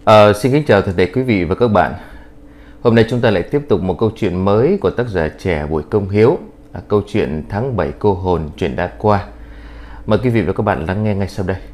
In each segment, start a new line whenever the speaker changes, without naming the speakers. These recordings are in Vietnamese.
Xin kính chào toàn thể quý vị và các bạn. Hôm nay chúng ta lại tiếp tục một câu chuyện mới của tác giả trẻ Bùi Công Hiếu, câu chuyện Tháng 7 cô hồn, chuyện đã qua. Mời quý vị và các bạn lắng nghe ngay sau đây.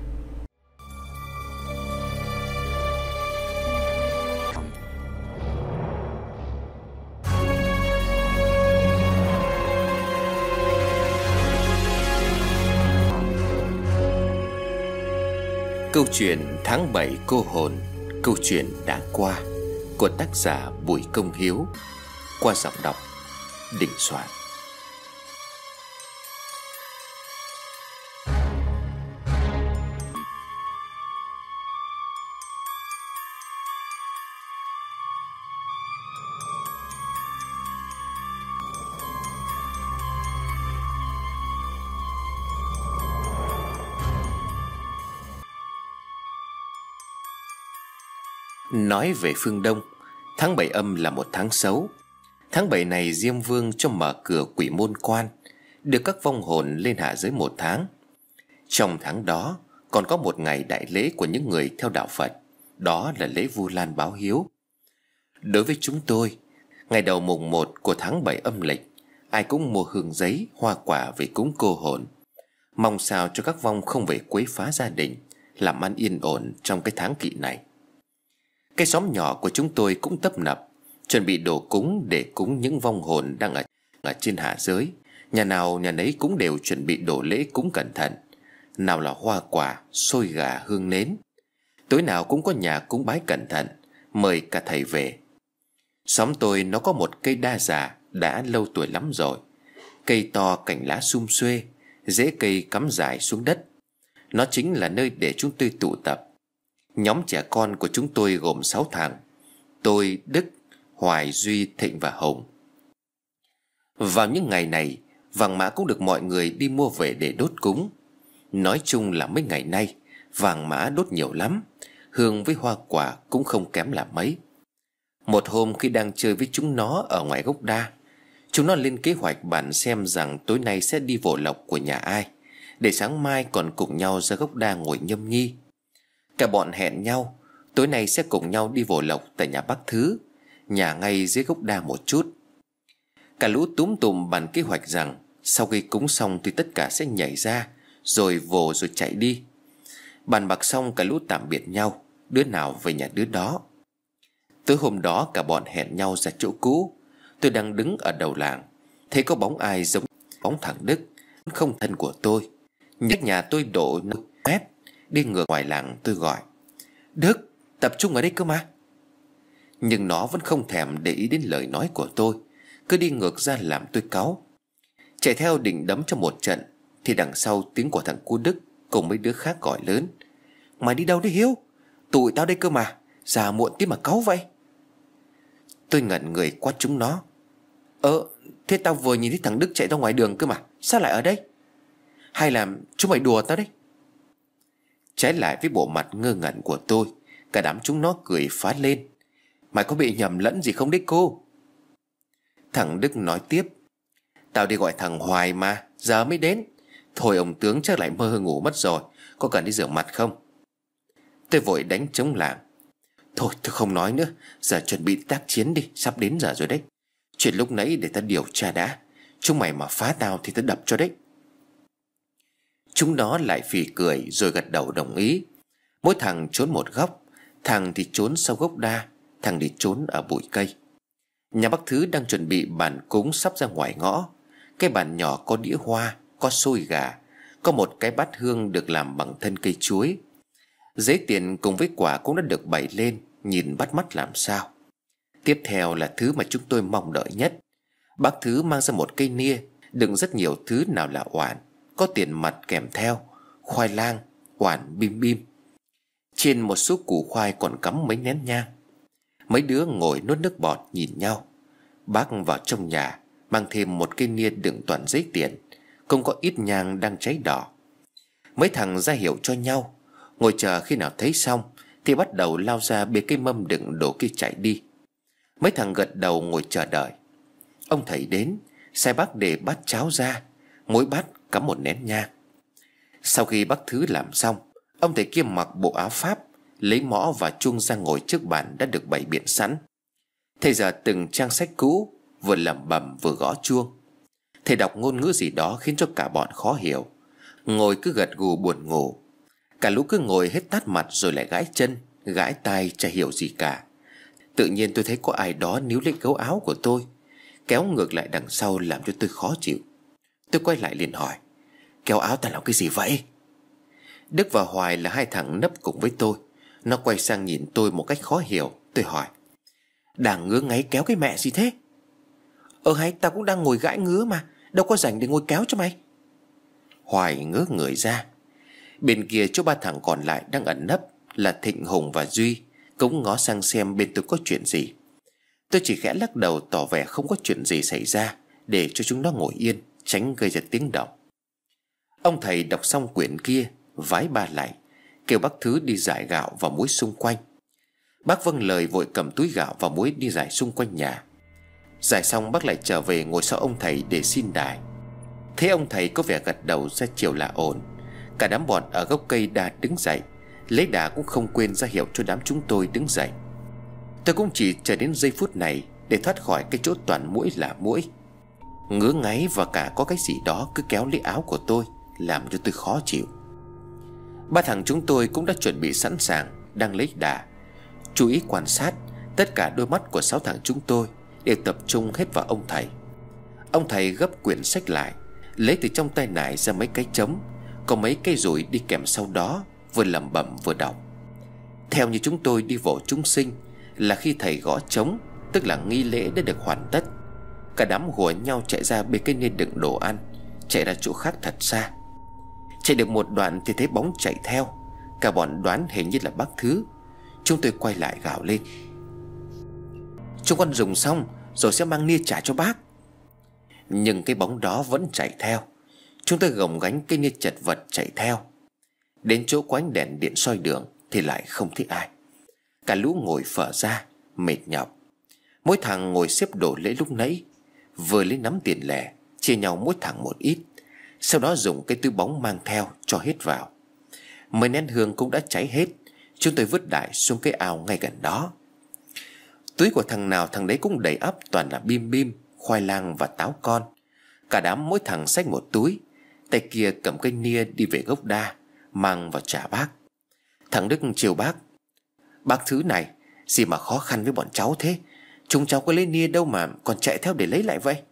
Câu chuyện Tháng 7 cô hồn, câu chuyện đã qua của tác giả Bùi Công Hiếu, qua giọng đọc Đình Soạn. Nói về phương Đông, tháng 7 âm là một tháng xấu. Tháng 7 này Diêm Vương cho mở cửa quỷ môn quan, được các vong hồn lên hạ giới một tháng. Trong tháng đó còn có một ngày đại lễ của những người theo đạo Phật, đó là lễ Vu Lan báo hiếu. Đối với chúng tôi, ngày đầu mùng 1 của tháng 7 âm lịch, ai cũng mua hương giấy, hoa quả về cúng cô hồn, mong sao cho các vong không về quấy phá gia đình, làm ăn yên ổn trong cái tháng kỵ này. Cái xóm nhỏ của chúng tôi cũng tấp nập chuẩn bị đồ cúng để cúng những vong hồn đang ở trên hạ giới. Nhà nào nhà nấy cũng đều chuẩn bị đồ lễ cúng cẩn thận, nào là hoa quả, xôi gà, hương nến. Tối nào cũng có nhà cúng bái cẩn thận, mời cả thầy về. Xóm tôi nó có một cây đa già đã lâu tuổi lắm rồi. Cây to, cành lá sum xuê, rễ cây cắm dài xuống đất. Nó chính là nơi để chúng tôi tụ tập. Nhóm trẻ con của chúng tôi gồm 6 thằng: tôi, Đức, Hoài, Duy, Thịnh và Hùng. Vào những ngày này, vàng mã cũng được mọi người đi mua về để đốt cúng. Nói chung là mấy ngày nay vàng mã đốt nhiều lắm, hương với hoa quả cũng không kém là mấy. Một hôm khi đang chơi với chúng nó ở ngoài gốc đa, chúng nó lên kế hoạch bàn xem rằng tối nay sẽ đi vồ lộc của nhà ai, để sáng mai còn cùng nhau ra gốc đa ngồi nhâm nhi. Cả bọn hẹn nhau tối nay sẽ cùng nhau đi vồ lộc tại nhà bác Thứ, nhà ngay dưới gốc đa một chút. Cả lũ túm tùm bàn kế hoạch rằng sau khi cúng xong thì tất cả sẽ nhảy ra rồi vồ rồi chạy đi. Bàn bạc xong, cả lũ tạm biệt nhau, đứa nào về nhà đứa đó. Tối hôm đó cả bọn hẹn nhau ra chỗ cũ. Tôi đang đứng ở đầu làng, thấy có bóng ai giống bóng thằng Đức, không thân của tôi. Nhắc nhà tôi độ mét. Đi ngược ngoài làng, tôi gọi: Đức, tập trung ở đây cơ mà. Nhưng nó vẫn không thèm để ý đến lời nói của tôi, cứ đi ngược ra làm tôi cáu. Chạy theo định đấm cho một trận, thì đằng sau tiếng của thằng cu Đức cùng mấy đứa khác gọi lớn: Mày đi đâu đấy Hiếu? Tụi tao đây cơ mà, già muộn tí mà cáu vậy. Tôi ngẩn người quát chúng nó: Thế tao vừa nhìn thấy thằng Đức chạy ra ngoài đường cơ mà, sao lại ở đây? Hay là chúng mày đùa tao đấy? Trái lại với bộ mặt ngơ ngẩn của tôi, cả đám chúng nó cười phá lên: Mày có bị nhầm lẫn gì không đấy cô? Thằng Đức nói tiếp: Tao đi gọi thằng Hoài mà, giờ mới đến. Thôi ông tướng chắc lại mơ ngủ mất rồi, có cần đi rửa mặt không? Tôi vội đánh trống lảng: Thôi tôi không nói nữa, giờ chuẩn bị tác chiến đi, sắp đến giờ rồi đấy. Chuyện lúc nãy để tao điều tra đã, chúng mày mà phá tao thì tao đập cho đấy. Chúng nó lại phì cười rồi gật đầu đồng ý. Mỗi thằng trốn một góc, thằng thì trốn sau gốc đa, thằng thì trốn ở bụi cây. Nhà bác Thứ đang chuẩn bị bàn cúng sắp ra ngoài ngõ. Cái bàn nhỏ có đĩa hoa, có xôi gà, có một cái bát hương được làm bằng thân cây chuối. Giấy tiền cùng với quả cũng đã được bày lên, nhìn bắt mắt làm sao. Tiếp theo là thứ mà chúng tôi mong đợi nhất. Bác Thứ mang ra một cây nia đựng rất nhiều thứ, nào là oản, có tiền mặt kèm theo, khoai lang, oản, bim bim. Trên một số củ khoai còn cắm mấy nén nhang. Mấy đứa ngồi nuốt nước bọt nhìn nhau. Bác vào trong nhà mang thêm một cây nia đựng toàn giấy tiền, cũng có ít nhang đang cháy đỏ. Mấy thằng ra hiệu cho nhau, ngồi chờ khi nào thấy xong thì bắt đầu lao ra bê cái mâm đựng đồ kia chạy đi. Mấy thằng gật đầu ngồi chờ đợi. Ông thầy đến, sai bác để bát cháo ra, mỗi bát cắm một nén nhang. Sau khi bác Thứ làm xong, ông thầy kia mặc bộ áo Pháp, lấy mõ và chuông ra ngồi trước bàn đã được bày biện sẵn. Thầy giờ từng trang sách cũ, vừa lẩm bẩm vừa gõ chuông. Thầy đọc ngôn ngữ gì đó khiến cho cả bọn khó hiểu, ngồi cứ gật gù buồn ngủ. Cả lũ cứ ngồi hết tát mặt rồi lại gãi chân, gãi tai, chả hiểu gì cả. Tự nhiên tôi thấy có ai đó níu lấy gấu áo của tôi, kéo ngược lại đằng sau làm cho tôi khó chịu. Tôi quay lại liền hỏi: "Kéo áo ta làm cái gì vậy?" Đức và Hoài là hai thằng nấp cùng với tôi. Nó quay sang nhìn tôi một cách khó hiểu. Tôi hỏi: "Đang ngứa ngáy kéo cái mẹ gì thế?" Hay tao cũng đang ngồi gãi ngứa mà, đâu có rảnh để ngồi kéo cho mày." Hoài ngớ người ra. Bên kia chỗ ba thằng còn lại đang ẩn nấp là Thịnh, Hùng và Duy cũng ngó sang xem bên tôi có chuyện gì. Tôi chỉ khẽ lắc đầu tỏ vẻ không có chuyện gì xảy ra, để cho chúng nó ngồi yên, tránh gây ra tiếng động. Ông thầy đọc xong quyển kia, vái ba lại, kêu bác Thứ đi rải gạo và muối xung quanh. Bác vâng lời vội cầm túi gạo và muối đi rải xung quanh nhà. Rải xong bác lại trở về ngồi sau ông thầy để xin đài. Thế ông thầy có vẻ gật đầu ra chiều là ổn. Cả đám bọn ở gốc cây đa đứng dậy, lấy đà cũng không quên ra hiệu cho đám chúng tôi đứng dậy. Tôi cũng chỉ chờ đến giây phút này để thoát khỏi cái chỗ toàn muỗi là muỗi. Ngứa ngáy và cả có cái gì đó cứ kéo lấy áo của tôi, làm cho tôi khó chịu. Ba thằng chúng tôi cũng đã chuẩn bị sẵn sàng, đang lấy đà. Chú ý quan sát, tất cả đôi mắt của 6 thằng chúng tôi đều tập trung hết vào ông thầy. Ông thầy gấp quyển sách lại, lấy từ trong tay nải ra mấy cái trống, có mấy cây rủi đi kèm sau đó, vừa lẩm bẩm vừa đọc. Theo như chúng tôi đi vỗ chúng sinh là khi thầy gõ trống, tức là nghi lễ đã được hoàn tất. Cả đám hùa nhau chạy ra bê cái niên đựng đồ ăn, chạy ra chỗ khác thật xa. Chạy được một đoạn thì thấy bóng chạy theo. Cả bọn đoán hình như là bác Thứ. Chúng tôi quay lại gào lên: "Chúng con dùng xong rồi sẽ mang nia trả cho bác." Nhưng cái bóng đó vẫn chạy theo. Chúng tôi gồng gánh cái nia chật vật chạy theo. Đến chỗ có ánh đèn điện soi đường thì lại không thấy ai. Cả lũ ngồi phở ra, mệt nhọc. Mỗi thằng ngồi xếp đổ lễ lúc nãy, vừa lấy nắm tiền lẻ, chia nhau mỗi thằng một ít. Sau đó dùng cái túi bóng mang theo cho hết vào. Mấy nén hương cũng đã cháy hết. Chúng tôi vứt đại xuống cái ao ngay gần đó. Túi của thằng nào thằng đấy cũng đầy ắp toàn là bim bim, khoai lang và táo con. Cả đám mỗi thằng xách một túi, tay kia cầm cây nia đi về gốc đa, mang vào trả bác. Thằng Đức chiều bác: "Bác Thứ này, gì mà khó khăn với bọn cháu thế? Chúng cháu có lấy nia đâu mà còn chạy theo để lấy lại vậy?"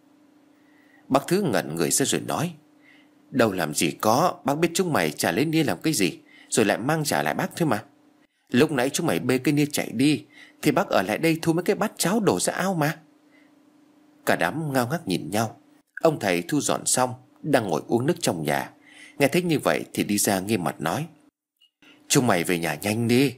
Bác Thứ ngẩn người ra rồi nói: "Đâu làm gì có, bác biết chúng mày trả lấy nia làm cái gì, rồi lại mang trả lại bác thôi mà. Lúc nãy chúng mày bê cái nia chạy đi, thì bác ở lại đây thu mấy cái bát cháo đổ ra ao mà." Cả đám ngao ngác nhìn nhau. Ông thầy thu dọn xong, đang ngồi uống nước trong nhà. Nghe thấy như vậy thì đi ra nghiêm mặt nói: "Chúng mày về nhà nhanh đi."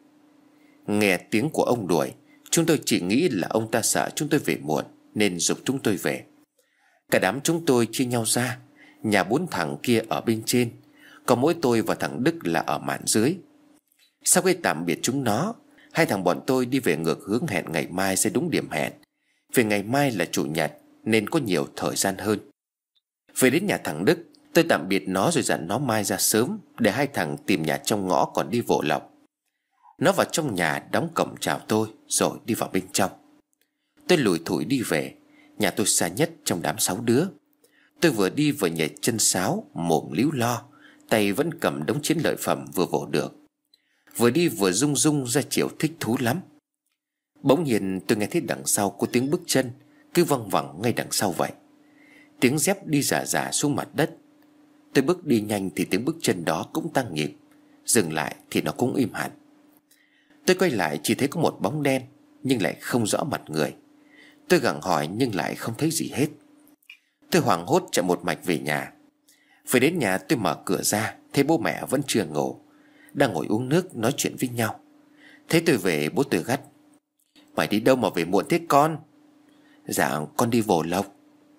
Nghe tiếng của ông đuổi, chúng tôi chỉ nghĩ là ông ta sợ chúng tôi về muộn nên giục chúng tôi về. Cả đám chúng tôi chia nhau ra. Nhà 4 thằng kia ở bên trên, còn mỗi tôi và thằng Đức là ở mạn dưới. Sau khi tạm biệt chúng nó, hai thằng bọn tôi đi về ngược hướng hẹn ngày mai sẽ đúng điểm hẹn. Vì ngày mai là chủ nhật nên có nhiều thời gian hơn. Về đến nhà thằng Đức, tôi tạm biệt nó rồi dặn nó mai ra sớm để hai thằng tìm nhà trong ngõ còn đi vỗ lọc. Nó vào trong nhà đóng cổng chào tôi rồi đi vào bên trong. Tôi lủi thủi đi về. Nhà tôi xa nhất trong đám 6 đứa. Tôi vừa đi vừa nhảy chân sáo, mồm líu lo, tay vẫn cầm đống chiến lợi phẩm vừa vỗ được. Vừa đi vừa rung rung ra chiều thích thú lắm. Bỗng nhiên tôi nghe thấy đằng sau có tiếng bước chân cứ văng vẳng ngay đằng sau vậy. Tiếng dép đi rả rả xuống mặt đất. Tôi bước đi nhanh thì tiếng bước chân đó cũng tăng nhịp. Dừng lại thì nó cũng im hẳn. Tôi quay lại chỉ thấy có một bóng đen, nhưng lại không rõ mặt người. Tôi gặng hỏi nhưng lại không thấy gì hết. Tôi hoảng hốt chạy một mạch về nhà. Về đến nhà tôi mở cửa ra, thấy bố mẹ vẫn chưa ngủ, đang ngồi uống nước nói chuyện với nhau. Thấy tôi về, bố tôi gắt: "Mày đi đâu mà về muộn thế con?" "Dạ con đi vồ lộc."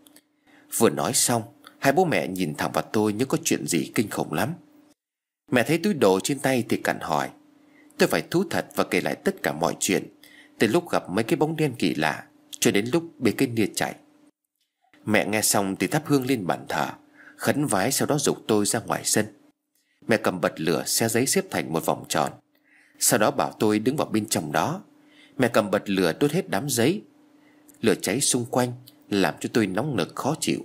Vừa nói xong, hai bố mẹ nhìn thẳng vào tôi như có chuyện gì kinh khủng lắm. Mẹ thấy túi đồ trên tay thì cặn hỏi. Tôi phải thú thật và kể lại tất cả mọi chuyện, từ lúc gặp mấy cái bóng đen kỳ lạ cho đến lúc bê cái nia chạy. Mẹ nghe xong thì thắp hương lên bàn thờ, khấn vái, sau đó giục tôi ra ngoài sân. Mẹ cầm bật lửa xé giấy xếp thành một vòng tròn. Sau đó bảo tôi đứng vào bên trong đó. Mẹ cầm bật lửa đốt hết đám giấy. Lửa cháy xung quanh làm cho tôi nóng nực khó chịu.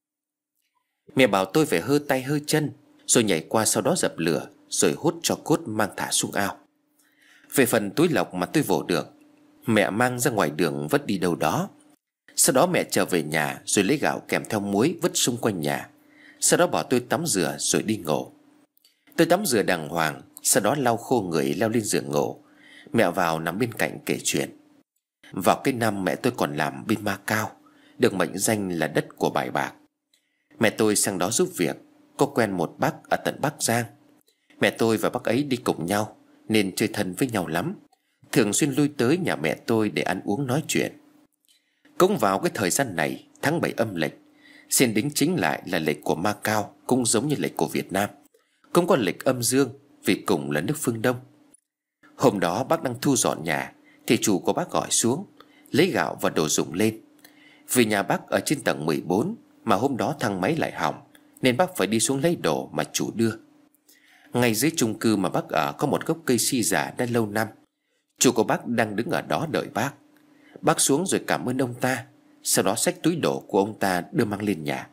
Mẹ bảo tôi phải hơ tay hơ chân, rồi nhảy qua sau đó dập lửa, rồi hút tro cốt mang thả xuống ao. Về phần túi lọc mà tôi vồ được, mẹ mang ra ngoài đường vứt đi đâu đó. Sau đó mẹ trở về nhà rồi lấy gạo kèm theo muối vứt xung quanh nhà. Sau đó bảo tôi tắm rửa rồi đi ngủ. Tôi tắm rửa đàng hoàng, sau đó lau khô người leo lên giường ngủ. Mẹ vào nằm bên cạnh kể chuyện. Vào cái năm mẹ tôi còn làm bên Macau, được mệnh danh là đất của bài bạc. Mẹ tôi sang đó giúp việc, có quen một bác ở tận Bắc Giang. Mẹ tôi và bác ấy đi cùng nhau nên chơi thân với nhau lắm, thường xuyên lui tới nhà mẹ tôi để ăn uống nói chuyện. Cũng vào cái thời gian này, tháng 7 âm lịch, xin đính chính lại là lịch của Macau cũng giống như lịch của Việt Nam, cũng có lịch âm dương vì cùng là nước phương Đông. Hôm đó bác đang thu dọn nhà thì chủ của bác gọi xuống, lấy gạo và đồ dùng lên. Vì nhà bác ở trên tầng 14 mà hôm đó thang máy lại hỏng, nên bác phải đi xuống lấy đồ mà chủ đưa. Ngay dưới chung cư mà bác ở có một gốc cây si già đã lâu năm. Chủ của bác đang đứng ở đó đợi bác. Bác xuống rồi cảm ơn ông ta, sau đó xách túi đồ của ông ta đưa mang lên nhà.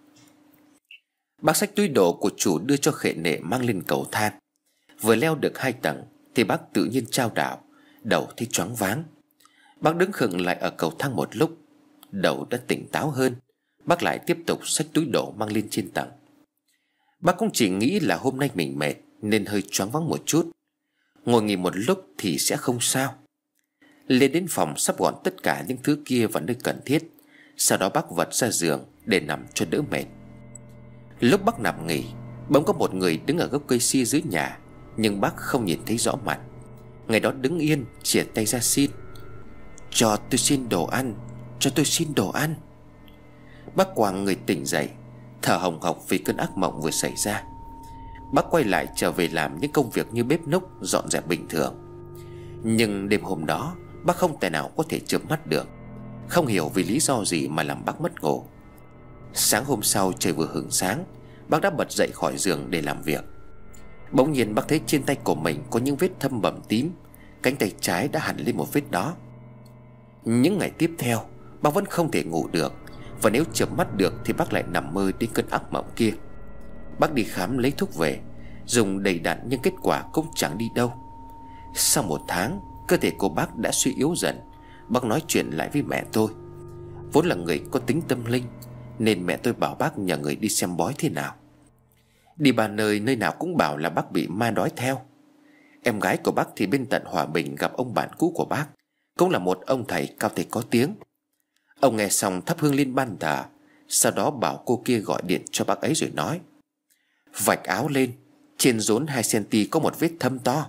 Bác xách túi đồ của chủ đưa cho khệ nệ mang lên cầu thang. Vừa leo được 2 tầng thì bác tự nhiên chao đảo, đầu thì choáng váng. Bác đứng khựng lại ở cầu thang một lúc, đầu đã tỉnh táo hơn. Bác lại tiếp tục xách túi đồ mang lên trên tầng. Bác cũng chỉ nghĩ là hôm nay mình mệt nên hơi choáng váng một chút, ngồi nghỉ một lúc thì sẽ không sao. Lên đến phòng sắp gọn tất cả những thứ kia vào nơi cần thiết, sau đó bác vật ra giường để nằm cho đỡ mệt. Lúc bác nằm nghỉ, bỗng có một người đứng ở gốc cây si dưới nhà, nhưng bác không nhìn thấy rõ mặt. Người đó đứng yên chìa tay ra xin: "Cho tôi xin đồ ăn, cho tôi xin đồ ăn." Bác quàng người tỉnh dậy, thở hồng hộc vì cơn ác mộng vừa xảy ra. Bác quay lại trở về làm những công việc như bếp núc, dọn dẹp bình thường. Nhưng đêm hôm đó bác không thể nào có thể chợp mắt được. Không hiểu vì lý do gì mà làm bác mất ngủ. Sáng hôm sau trời vừa hửng sáng, bác đã bật dậy khỏi giường để làm việc. Bỗng nhiên bác thấy trên tay của mình có những vết thâm bầm tím. Cánh tay trái đã hằn lên một vết đó. Những ngày tiếp theo bác vẫn không thể ngủ được, và nếu chợp mắt được thì bác lại nằm mơ đến cơn ác mộng kia. Bác đi khám lấy thuốc về, dùng đầy đặn nhưng kết quả cũng chẳng đi đâu. Sau 1 tháng, cơ thể của bác đã suy yếu dần. Bác nói chuyện lại với mẹ tôi. Vốn là người có tính tâm linh, nên mẹ tôi bảo bác nhờ người đi xem bói thế nào. Đi ba nơi, nơi nào cũng bảo là bác bị ma đói theo. Em gái của bác thì bên tận Hòa Bình gặp ông bạn cũ của bác, cũng là một ông thầy cao thầy có tiếng. Ông nghe xong thắp hương lên ban thờ, sau đó bảo cô kia gọi điện cho bác ấy rồi nói: "Vạch áo lên, trên rốn 2 cm có một vết thâm to."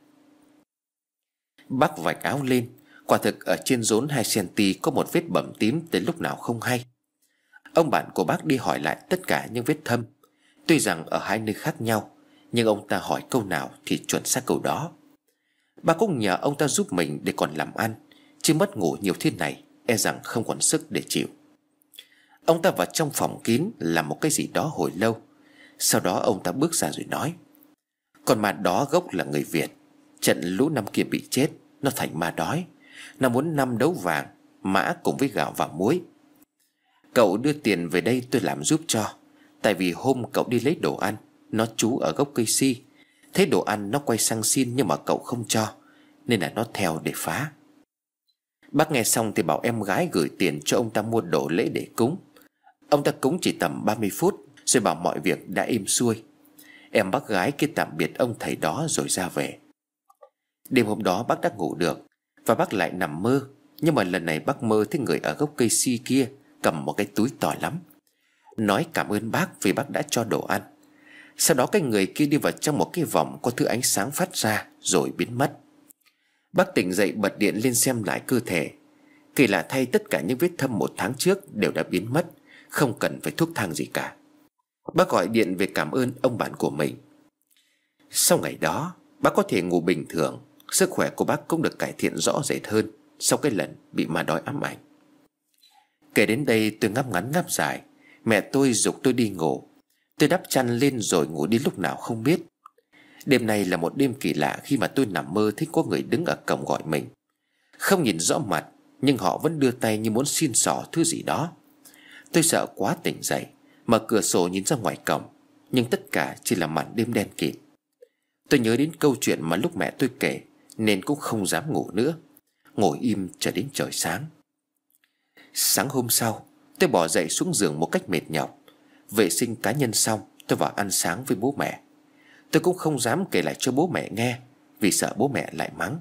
Bác vạch áo lên, quả thực ở trên rốn 2 cm có một vết bầm tím tới lúc nào không hay. Ông bạn của bác đi hỏi lại tất cả những vết thâm. Tuy rằng ở 2 nơi khác nhau, nhưng ông ta hỏi câu nào thì chuẩn xác câu đó. Bác cũng nhờ ông ta giúp mình để còn làm ăn, chứ mất ngủ nhiều thế này e rằng không còn sức để chịu. Ông ta vào trong phòng kín làm một cái gì đó hồi lâu. Sau đó ông ta bước ra rồi nói: "Con ma đó gốc là người Việt. Trận lũ năm kia bị chết, nó thành ma đói. Nó muốn 5 đấu vàng, mã cùng với gạo và muối. Cậu đưa tiền về đây tôi làm giúp cho. Tại vì hôm cậu đi lấy đồ ăn, nó trú ở gốc cây si. Thấy đồ ăn nó quay sang xin nhưng mà cậu không cho, nên là nó theo để phá." Bác nghe xong thì bảo em gái gửi tiền cho ông ta mua đồ lễ để cúng. Ông ta cúng chỉ tầm 30 phút rồi bảo mọi việc đã êm xuôi. Em bác gái kia tạm biệt ông thầy đó rồi ra về. Đêm hôm đó bác đã ngủ được, và bác lại nằm mơ. Nhưng mà lần này bác mơ thấy người ở gốc cây si kia cầm một cái túi to lắm, nói cảm ơn bác vì bác đã cho đồ ăn. Sau đó cái người kia đi vào trong một cái vòng có thứ ánh sáng phát ra rồi biến mất. Bác tỉnh dậy bật điện lên xem lại cơ thể. Kỳ lạ thay, tất cả những vết thâm 1 tháng trước đều đã biến mất, không cần phải thuốc thang gì cả. Bác gọi điện về cảm ơn ông bạn của mình. Sau ngày đó bác có thể ngủ bình thường. Sức khỏe của bác cũng được cải thiện rõ rệt hơn sau cái lần bị ma đói ám ảnh. Kể đến đây tôi ngáp ngắn ngáp dài. Mẹ tôi giục tôi đi ngủ. Tôi đắp chăn lên rồi ngủ đi lúc nào không biết. Đêm nay là một đêm kỳ lạ khi mà tôi nằm mơ thấy có người đứng ở cổng gọi mình. Không nhìn rõ mặt, nhưng họ vẫn đưa tay như muốn xin xỏ thứ gì đó. Tôi sợ quá tỉnh dậy, mở cửa sổ nhìn ra ngoài cổng, nhưng tất cả chỉ là màn đêm đen kịt. Tôi nhớ đến câu chuyện mà lúc mẹ tôi kể, nên cũng không dám ngủ nữa, ngồi im chờ đến trời sáng. Sáng hôm sau, tôi bỏ dậy xuống giường một cách mệt nhọc. Vệ sinh cá nhân xong, tôi vào ăn sáng với bố mẹ. Tôi cũng không dám kể lại cho bố mẹ nghe, vì sợ bố mẹ lại mắng.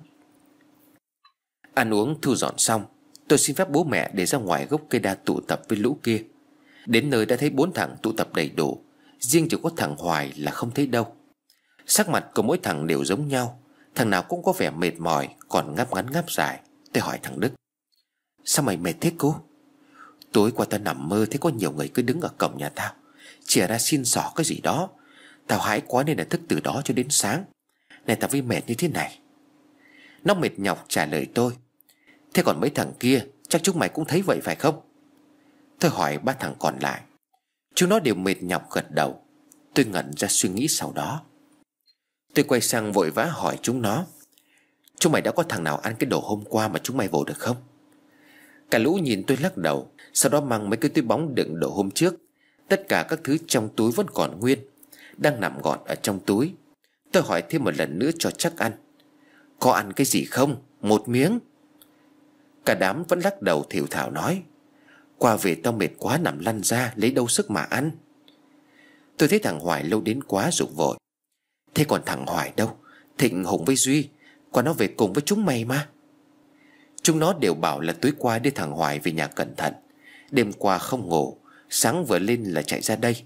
Ăn uống thu dọn xong, tôi xin phép bố mẹ để ra ngoài gốc cây đa tụ tập với lũ kia. Đến nơi đã thấy 4 thằng tụ tập đầy đủ, riêng chỉ có thằng Hoài là không thấy đâu. Sắc mặt của mỗi thằng đều giống nhau, thằng nào cũng có vẻ mệt mỏi, còn ngáp ngắn ngáp dài. Tôi hỏi thằng Đức: "Sao mày mệt thế cô?" "Tối qua tao nằm mơ thấy có nhiều người cứ đứng ở cổng nhà tao, chìa ra xin xỏ cái gì đó. Tao hãi quá nên là thức từ đó cho đến sáng. Này tao mới mệt như thế này." Nó mệt nhọc trả lời tôi: "Thế còn mấy thằng kia, chắc chúng mày cũng thấy vậy phải không?" Tôi hỏi 3 thằng còn lại. Chúng nó đều mệt nhọc gật đầu. Tôi ngẩn ra suy nghĩ sau đó. Tôi quay sang vội vã hỏi chúng nó: "Chúng mày đã có thằng nào ăn cái đồ hôm qua mà chúng mày vồ được không?" Cả lũ nhìn tôi lắc đầu, sau đó mang mấy cái túi bóng đựng đồ hôm trước. Tất cả các thứ trong túi vẫn còn nguyên, đang nằm gọn ở trong túi. Tôi hỏi thêm một lần nữa cho chắc ăn: "Có ăn cái gì không? Một miếng." Cả đám vẫn lắc đầu thều thào nói: "Qua về tao mệt quá nằm lăn ra, lấy đâu sức mà ăn." Tôi thấy thằng Hoài lâu đến quá rụng vội: "Thế còn thằng Hoài đâu? Thịnh, Hùng với Duy, qua nó về cùng với chúng mày mà." Chúng nó đều bảo là tối qua đưa thằng Hoài về nhà cẩn thận, đêm qua không ngủ, sáng vừa lên là chạy ra đây.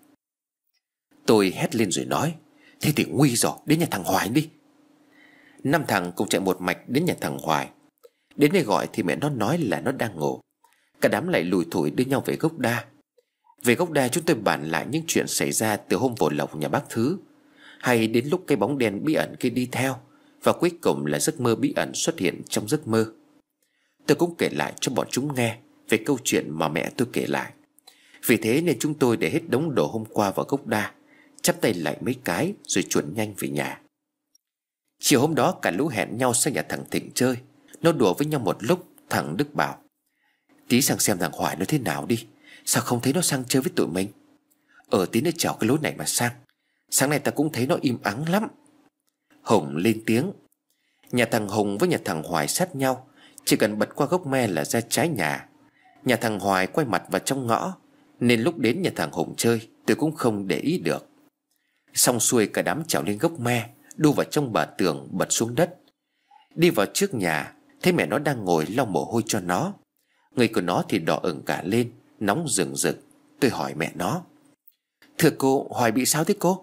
Tôi hét lên rồi nói: "Thế thì nguy rồi, đến nhà thằng Hoài đi." 5 thằng cùng chạy một mạch đến nhà thằng Hoài. Đến nơi gọi thì mẹ nó nói là nó đang ngủ. Cả đám lại lùi thủi đưa nhau về gốc đa. Về gốc đa chúng tôi bàn lại những chuyện xảy ra từ hôm vồ lộc nhà bác Thứ, hay đến lúc cái bóng đen bí ẩn kia đi theo, và cuối cùng là giấc mơ bí ẩn xuất hiện trong giấc mơ. Tôi cũng kể lại cho bọn chúng nghe về câu chuyện mà mẹ tôi kể lại. Vì thế nên chúng tôi để hết đống đồ hôm qua vào gốc đa, chắp tay lại mấy cái rồi chuẩn nhanh về nhà. Chiều hôm đó cả lũ hẹn nhau sang nhà thằng Thịnh chơi. Nó đùa với nhau một lúc, thằng Đức bảo: "Tí sang xem thằng Hoài nó thế nào đi, sao không thấy nó sang chơi với tụi mình?" "Tí nó chào cái lối này mà sang. Sáng nay ta cũng thấy nó im ắng lắm." Hùng lên tiếng. Nhà thằng Hùng với nhà thằng Hoài sát nhau, chỉ cần bật qua gốc me là ra trái nhà. Nhà thằng Hoài quay mặt vào trong ngõ, nên lúc đến nhà thằng Hùng chơi tôi cũng không để ý được. Xong xuôi cả đám trèo lên gốc me, đu vào trong bờ tường, bật xuống đất. Đi vào trước nhà, thấy mẹ nó đang ngồi lau mồ hôi cho nó. Người của nó thì đỏ ửng cả lên, nóng rừng rực. Tôi hỏi mẹ nó: "Thưa cô, Hoài bị sao thế cô?"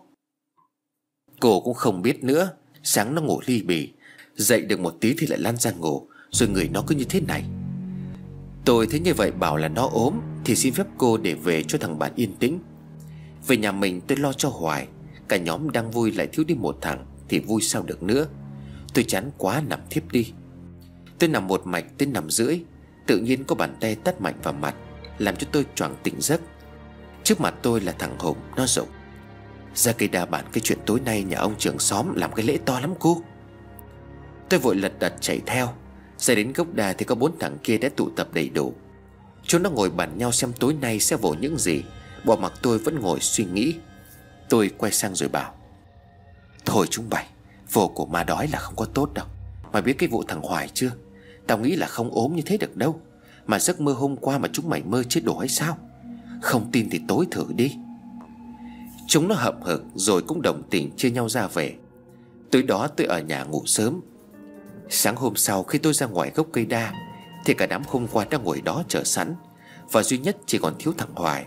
Cô cũng không biết nữa. Sáng nó ngủ ly bì, dậy được một tí thì lại lăn ra ngủ, rồi người nó cứ như thế này. Tôi thấy như vậy bảo là nó ốm, thì xin phép cô để về cho thằng bạn yên tĩnh. Về nhà mình tôi lo cho Hoài. Cả nhóm đang vui lại thiếu đi một thằng, thì vui sao được nữa. Tôi chán quá nằm thiếp đi. Tôi nằm một mạch tới 5:30. Tự nhiên có bàn tay tát mạnh vào mặt, làm cho tôi choàng tỉnh giấc. Trước mặt tôi là thằng Hùng. Nó rụng: "Ra cây đa bàn cái chuyện tối nay nhà ông trưởng xóm làm cái lễ to lắm cô." Tôi vội lật đật chạy theo. Ra đến gốc đa thì có 4 thằng kia đã tụ tập đầy đủ. Chúng nó ngồi bàn nhau xem tối nay sẽ vồ những gì. Bỏ mặc tôi vẫn ngồi suy nghĩ. Tôi quay sang rồi bảo: "Thôi chúng mày, vồ của ma đói là không có tốt đâu. Mày biết cái vụ thằng Hoài chưa? Tao nghĩ là không ốm như thế được đâu. Mà giấc mơ hôm qua mà chúng mày mơ chết đổ hay sao? Không tin thì tối thử đi." Chúng nó hậm hực rồi cũng đồng tình chia nhau ra về. Tối đó tôi ở nhà ngủ sớm. Sáng hôm sau khi tôi ra ngoài gốc cây đa thì cả đám hôm qua đang ngồi đó chờ sẵn, và duy nhất chỉ còn thiếu thằng Hoài.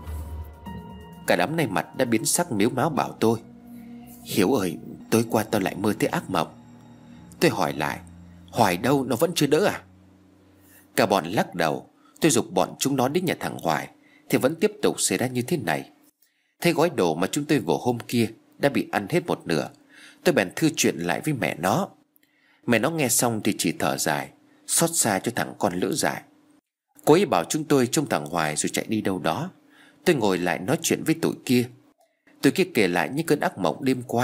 Cả đám nay mặt đã biến sắc, mếu máo bảo tôi: "Hiếu ơi, tối qua tao lại mơ thấy ác mộng." Tôi hỏi lại: "Hoài đâu, nó vẫn chưa đỡ à?" Cả bọn lắc đầu. Tôi giục bọn chúng nó đến nhà thằng Hoài thì vẫn tiếp tục xảy ra như thế này. Thấy gói đồ mà chúng tôi vồ hôm kia đã bị ăn hết một nửa, tôi bèn thư chuyện lại với mẹ nó. Mẹ nó nghe xong thì chỉ thở dài, xót xa cho thằng con lỡ dại. Cô ấy bảo chúng tôi trông thằng Hoài rồi chạy đi đâu đó. Tôi ngồi lại nói chuyện với tụi kia. Tụi kia kể lại những cơn ác mộng đêm qua,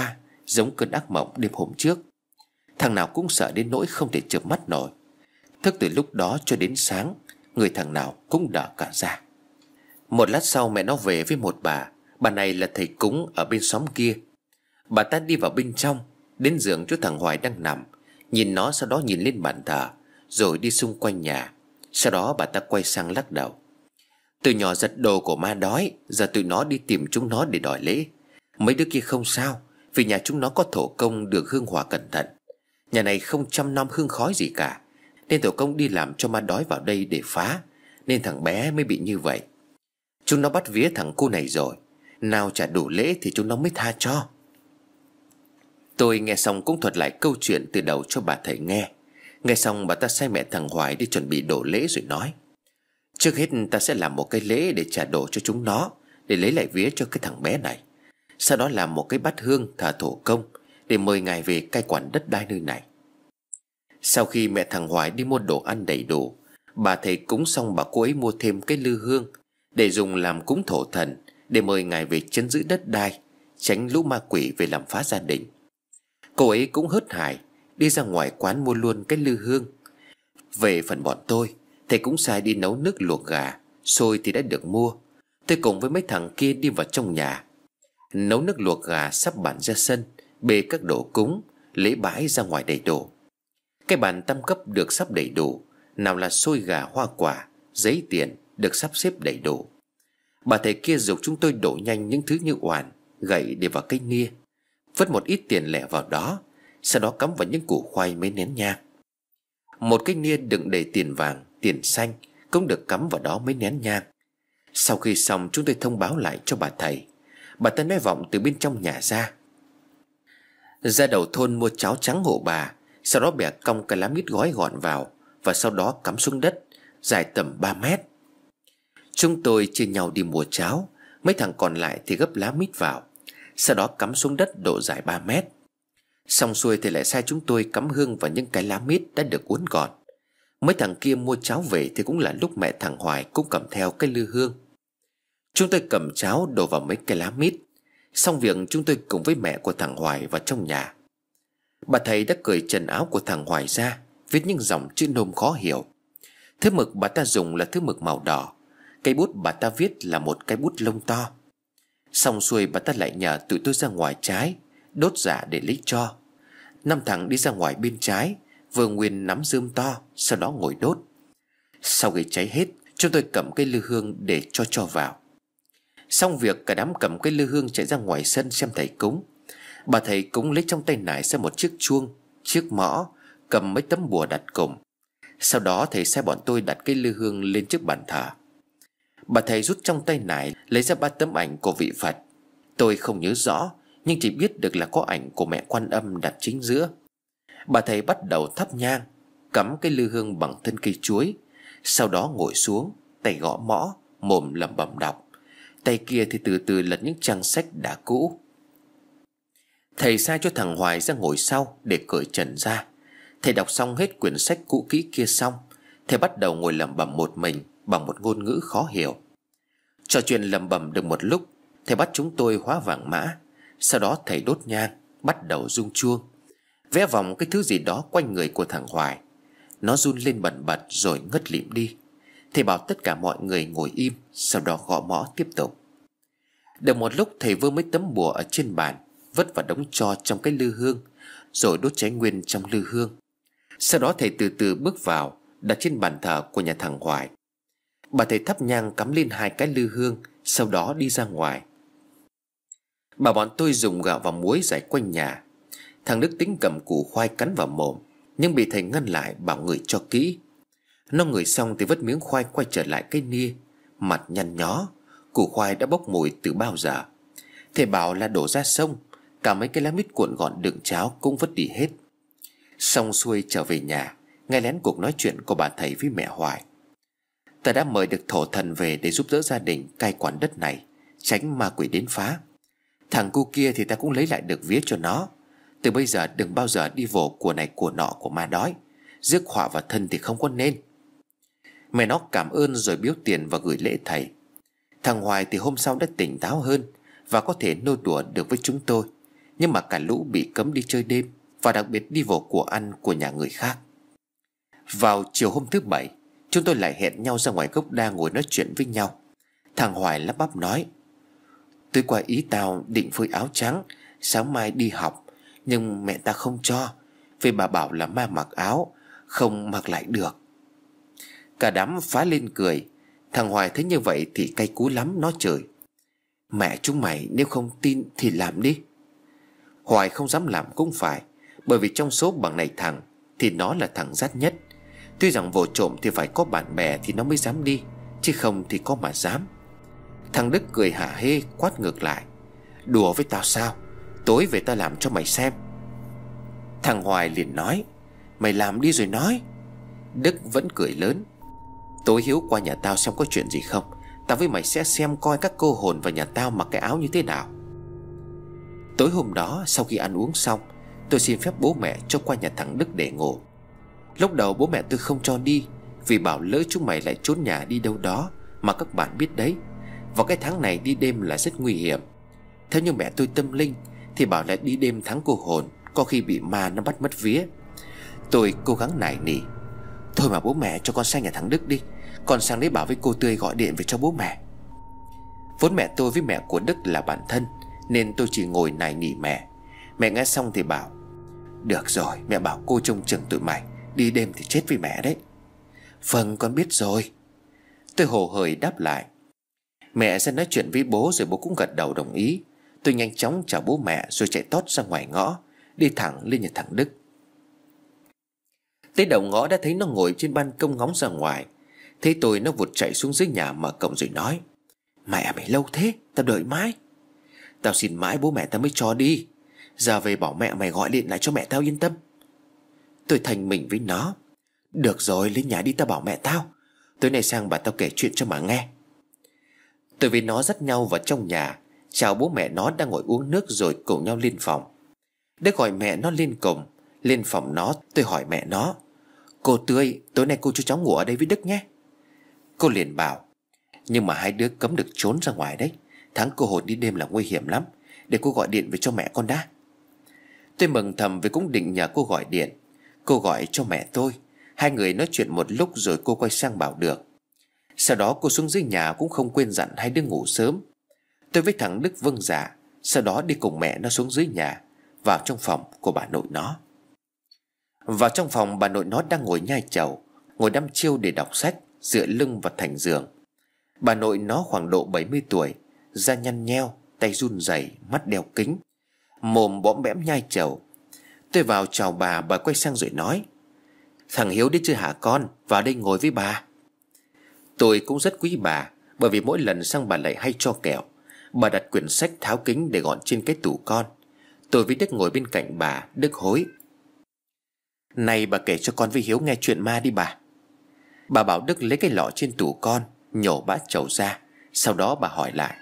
giống cơn ác mộng đêm hôm trước. Thằng nào cũng sợ đến nỗi không thể chợp mắt nổi. Thức từ lúc đó cho đến sáng, người thằng nào cũng đờ cả ra. Một lát sau mẹ nó về với một bà này là thầy cúng ở bên xóm kia. Bà ta đi vào bên trong, đến giường chỗ thằng Hoài đang nằm, nhìn nó, sau đó nhìn lên bàn thờ, rồi đi xung quanh nhà. Sau đó bà ta quay sang lắc đầu. Từ nhỏ giật đồ của ma đói, giờ tụi nó đi tìm chúng nó để đòi lễ. Mấy đứa kia không sao, vì nhà chúng nó có thổ công được hương hỏa cẩn thận. Nhà này không chăm nom hương khói gì cả, nên thổ công đi làm cho ma đói vào đây để phá, nên thằng bé mới bị như vậy. Chúng nó bắt vía thằng cu này rồi, nào trả đủ lễ thì chúng nó mới tha cho. Tôi nghe xong cũng thuật lại câu chuyện từ đầu cho bà thầy nghe. Nghe xong bà ta sai mẹ thằng Hoài đi chuẩn bị đổ lễ rồi nói: Trước hết ta sẽ làm một cái lễ để trả đồ cho chúng nó, để lấy lại vía cho cái thằng bé này. Sau đó làm một cái bát hương thờ thổ công, để mời ngài về cai quản đất đai nơi này. Sau khi mẹ thằng Hoài đi mua đồ ăn đầy đủ, bà thầy cúng xong, bà cô ấy mua thêm cái lư hương để dùng làm cúng thổ thần, để mời ngài về trấn giữ đất đai, tránh lũ ma quỷ về làm phá gia đình. Cô ấy cũng hớt hải đi ra ngoài quán mua luôn cái lư hương. Về phần bọn tôi, thầy cũng sai đi nấu nước luộc gà, xôi thì đã được mua. Tôi cùng với mấy thằng kia đi vào trong nhà, nấu nước luộc gà, sắp bàn ra sân, bê các đồ cúng, lễ bái ra ngoài đầy đủ. Cái bàn tam cấp được sắp đầy đủ, nào là xôi gà, hoa quả, giấy tiền được sắp xếp đầy đủ. Bà thầy kia giục chúng tôi đổ nhanh những thứ như oản, gậy để vào cây nia, vứt một ít tiền lẻ vào đó, sau đó cắm vào những củ khoai mấy nén nhang. Một cái nia đựng đầy tiền vàng, tiền xanh cũng được cắm vào đó mấy nén nhang. Sau khi xong, chúng tôi thông báo lại cho bà thầy. Bà ta nói vọng từ bên trong nhà ra đầu thôn mua cháo trắng hộ bà, sau đó bẻ cong cái lá mít gói gọn vào, và sau đó cắm xuống đất, dài tầm 3 mét. Chúng tôi chia nhau đi mua cháo, mấy thằng còn lại thì gấp lá mít vào, sau đó cắm xuống đất độ dài 3 mét. Xong xuôi thì lại sai chúng tôi cắm hương vào những cái lá mít đã được uốn gọn. Mấy thằng kia mua cháo về thì cũng là lúc mẹ thằng Hoài cũng cầm theo cái lư hương. Chúng tôi cầm cháo đổ vào mấy cái lá mít. Xong việc, chúng tôi cùng với mẹ của thằng Hoài vào trong nhà. Bà thầy đã cởi trần áo của thằng Hoài ra, viết những dòng chữ nôm khó hiểu. Thứ mực bà ta dùng là thứ mực màu đỏ, cây bút bà ta viết là một cái bút lông to. Xong xuôi, bà ta lại nhờ tụi tôi ra ngoài trái đốt giả để lấy tro. 5 thằng đi ra ngoài bên trái, vừa nguyên nắm rơm to, sau đó ngồi đốt. Sau khi cháy hết, chúng tôi cầm cây lư hương để cho vào. Xong việc, cả đám cầm cây lư hương chạy ra ngoài sân xem thầy cúng. Bà thầy cúng lấy trong tay nải ra một chiếc chuông, chiếc mõ, cầm mấy tấm bùa đặt cùng. Sau đó thầy sai bọn tôi đặt cây lư hương lên trước bàn thờ. Bà thầy rút trong tay nải lấy ra 3 tấm ảnh của vị Phật. Tôi không nhớ rõ, nhưng chỉ biết được là có ảnh của mẹ Quan Âm đặt chính giữa. Bà thầy bắt đầu thắp nhang, cắm cây lư hương bằng thân cây chuối. Sau đó ngồi xuống, tay gõ mõ, mồm lẩm bẩm đọc, tay kia thì từ từ lật những trang sách đã cũ. Thầy sai cho thằng Hoài ra ngồi sau để cởi trần ra. Thầy đọc xong hết quyển sách cũ kỹ kia xong, thầy bắt đầu ngồi lẩm bẩm một mình bằng một ngôn ngữ khó hiểu. Trò chuyện lẩm bẩm được một lúc, thầy bắt chúng tôi hóa vàng mã. Sau đó thầy đốt nhang, bắt đầu rung chuông, vẽ vòng cái thứ gì đó quanh người của thằng Hoài. Nó run lên bần bật rồi ngất lịm đi. Thầy bảo tất cả mọi người ngồi im, sau đó gõ mõ tiếp tục. Được một lúc, thầy vơ mấy tấm bùa ở trên bàn, vứt vào đống tro trong cái lư hương, rồi đốt cháy nguyên trong lư hương. Sau đó thầy từ từ bước vào, đặt trên bàn thờ của nhà thằng Hoài. Bà thầy thắp nhang cắm lên 2 cái lư hương, sau đó đi ra ngoài. Bà bọn tôi dùng gạo và muối rải quanh nhà. Thằng Đức tính cầm củ khoai cắn vào mồm, nhưng bị thầy ngăn lại, bảo ngửi cho kỹ. Nó ngửi xong thì vứt miếng khoai quay trở lại cái nia, mặt nhăn nhó. Củ khoai đã bốc mùi từ bao giờ. Thầy bảo là đổ ra sông. Cả mấy cái lá mít cuộn gọn đựng cháo cũng vứt đi hết. Xong xuôi trở về nhà, nghe lén cuộc nói chuyện của bà thầy với mẹ Hoài. Ta đã mời được thổ thần về để giúp đỡ gia đình cai quản đất này, tránh ma quỷ đến phá. Thằng cu kia thì ta cũng lấy lại được vía cho nó. Từ bây giờ đừng bao giờ đi vồ của này của nọ của ma đói, rước họa vào thân thì không có nên. Mẹ nó cảm ơn rồi biếu tiền và gửi lễ thầy. Thằng Hoài thì hôm sau đã tỉnh táo hơn và có thể nô đùa được với chúng tôi. nhưng mà cả lũ bị cấm đi chơi đêm, và đặc biệt đi vào của ăn của nhà người khác. Vào chiều hôm thứ Bảy, chúng tôi lại hẹn nhau ra ngoài gốc đa ngồi nói chuyện với nhau. Thằng Hoài lắp bắp nói: "Tối qua ý tao định phơi áo trắng, sáng mai đi học, nhưng mẹ ta không cho, vì bà bảo là ma mặc áo không mặc lại được." Cả đám phá lên cười. Thằng Hoài thấy như vậy thì cay cú lắm, nó chửi: "Mẹ chúng mày nếu không tin thì làm đi." Hoài không dám làm cũng phải, bởi vì trong số bằng này thằng thì nó là thằng dắt nhất. Tuy rằng vụ trộm thì phải có bạn bè thì nó mới dám đi, chứ không thì có mà dám. Thằng Đức cười hả hê quát ngược lại: "Đùa với tao sao? Tối về tao làm cho mày xem." Thằng Hoài liền nói: "Mày làm đi rồi nói." Đức vẫn cười lớn: "Tối Hiếu qua nhà tao xem có chuyện gì không. Tao với mày sẽ xem coi các cô hồn vào nhà tao mặc cái áo như thế nào." Tối hôm đó sau khi ăn uống xong, tôi xin phép bố mẹ cho qua nhà thằng Đức để ngủ. Lúc đầu bố mẹ tôi không cho đi, vì bảo lỡ chúng mày lại trốn nhà đi đâu đó mà các bạn biết đấy, vào cái tháng này đi đêm là rất nguy hiểm. Theo như mẹ tôi tâm linh thì bảo là đi đêm tháng cô hồn, có khi bị ma nó bắt mất vía. Tôi cố gắng nài nỉ: "Thôi mà bố mẹ cho con sang nhà thằng Đức đi, con sang đấy bảo với cô Tươi gọi điện về cho bố mẹ." Vốn mẹ tôi với mẹ của Đức là bạn thân, nên tôi chỉ ngồi nài nỉ mẹ. Mẹ nghe xong thì bảo: "Được rồi, mẹ bảo cô trông chừng tụi mày, đi đêm thì chết với mẹ đấy." "Vâng, con biết rồi." Tôi hồ hởi đáp lại. Mẹ sẽ nói chuyện với bố rồi bố cũng gật đầu đồng ý. Tôi nhanh chóng chào bố mẹ rồi chạy tót ra ngoài ngõ, đi thẳng lên nhà thằng Đức. Tới đầu ngõ đã thấy nó ngồi trên ban công ngóng ra ngoài. Thấy tôi nó vụt chạy xuống dưới nhà mở cổng rồi nói: "Mẹ mày lâu thế, tao đợi mãi." "Tao xin mãi bố mẹ tao mới cho đi. Giờ về bảo mẹ mày gọi điện lại cho mẹ tao yên tâm." Tôi thành mình với nó: "Được rồi, lên nhà đi, tao bảo mẹ tao. Tối nay sang bà tao kể chuyện cho mà nghe." Tôi với nó dắt nhau vào trong nhà, chào bố mẹ nó đang ngồi uống nước rồi cùng nhau lên phòng. Đức gọi mẹ nó lên cùng. Lên phòng nó, tôi hỏi mẹ nó: "Cô Tươi, tối nay cô cho cháu ngủ ở đây với Đức nhé." Cô liền bảo: "Nhưng mà hai đứa cấm được trốn ra ngoài đấy. Tháng cô hồn đi đêm là nguy hiểm lắm. Để cô gọi điện về cho mẹ con đã." Tôi mừng thầm vì cũng định nhờ cô gọi điện. Cô gọi cho mẹ tôi. Hai người nói chuyện một lúc rồi cô quay sang bảo được. Sau đó cô xuống dưới nhà cũng không quên dặn hai đứa ngủ sớm. Tôi với thằng Đức vâng dạ. Sau đó đi cùng mẹ nó xuống dưới nhà, vào trong phòng của bà nội nó. Vào trong phòng, bà nội nó đang ngồi nhai trầu, ngồi đăm chiêu để đọc sách, dựa lưng vào thành giường. Bà nội nó khoảng độ 70 tuổi, da nhăn nheo, tay run rẩy, mắt đeo kính, mồm bõm bẽm nhai trầu. Tôi vào chào bà quay sang rồi nói: "Thằng Hiếu đến chưa hả con? Vào đây ngồi với bà." Tôi cũng rất quý bà, bởi vì mỗi lần sang bà lại hay cho kẹo. Bà đặt quyển sách tháo kính để gọn trên cái tủ con. Tôi với Đức ngồi bên cạnh bà. Đức hối: "Này bà kể cho con với Hiếu nghe chuyện ma đi bà." Bà bảo Đức lấy cái lọ trên tủ con, nhổ bát trầu ra. Sau đó bà hỏi lại: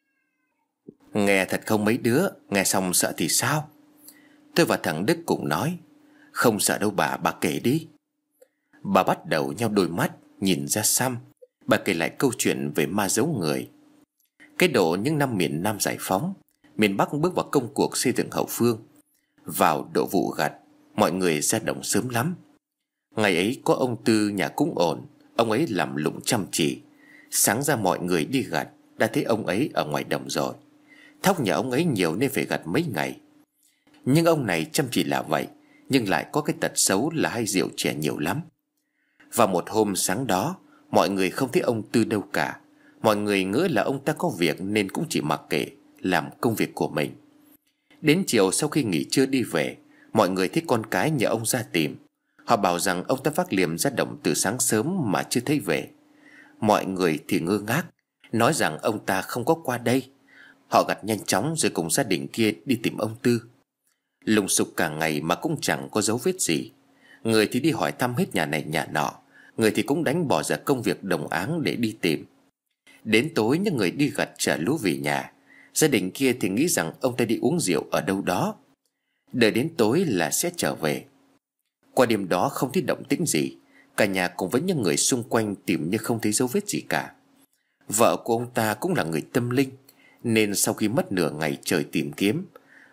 "Nghe thật không mấy đứa? Nghe xong sợ thì sao?" Tôi và thằng Đức cùng nói: "Không sợ đâu bà kể đi." Bà bắt đầu nheo đôi mắt, nhìn ra xăm. Bà kể lại câu chuyện về ma giấu người. Cái độ những năm miền Nam giải phóng, miền Bắc bước vào công cuộc xây dựng hậu phương. Vào độ vụ gặt, mọi người ra đồng sớm lắm. Ngày ấy có ông Tư nhà cũng ổn. Ông ấy làm lụng chăm chỉ. Sáng ra mọi người đi gặt, đã thấy ông ấy ở ngoài đồng rồi. Thóc nhà ông ấy nhiều nên phải gặt mấy ngày. Nhưng ông này chăm chỉ là vậy, nhưng lại có cái tật xấu là hay rượu chè nhiều lắm. Và một hôm sáng đó, mọi người không thấy ông Tư đâu cả. Mọi người ngỡ là ông ta có việc nên cũng chỉ mặc kệ làm công việc của mình. Đến chiều sau khi nghỉ trưa đi về, mọi người thấy con cái nhờ ông ra tìm. Họ bảo rằng ông ta vác liềm ra đồng từ sáng sớm mà chưa thấy về. Mọi người thì ngơ ngác, nói rằng ông ta không có qua đây. Họ gặt nhanh chóng rồi cùng gia đình kia đi tìm ông Tư. Lùng sục cả ngày mà cũng chẳng có dấu vết gì. Người thì đi hỏi thăm hết nhà này nhà nọ, người thì cũng đánh bỏ ra công việc đồng áng để đi tìm. Đến tối những người đi gặt trả lúa về nhà. Gia đình kia thì nghĩ rằng ông ta đi uống rượu ở đâu đó, đợi đến tối là sẽ trở về. Qua đêm đó không thấy động tĩnh gì. Cả nhà cùng với những người xung quanh tìm nhưng không thấy dấu vết gì cả. Vợ của ông ta cũng là người tâm linh, nên sau khi mất nửa ngày trời tìm kiếm,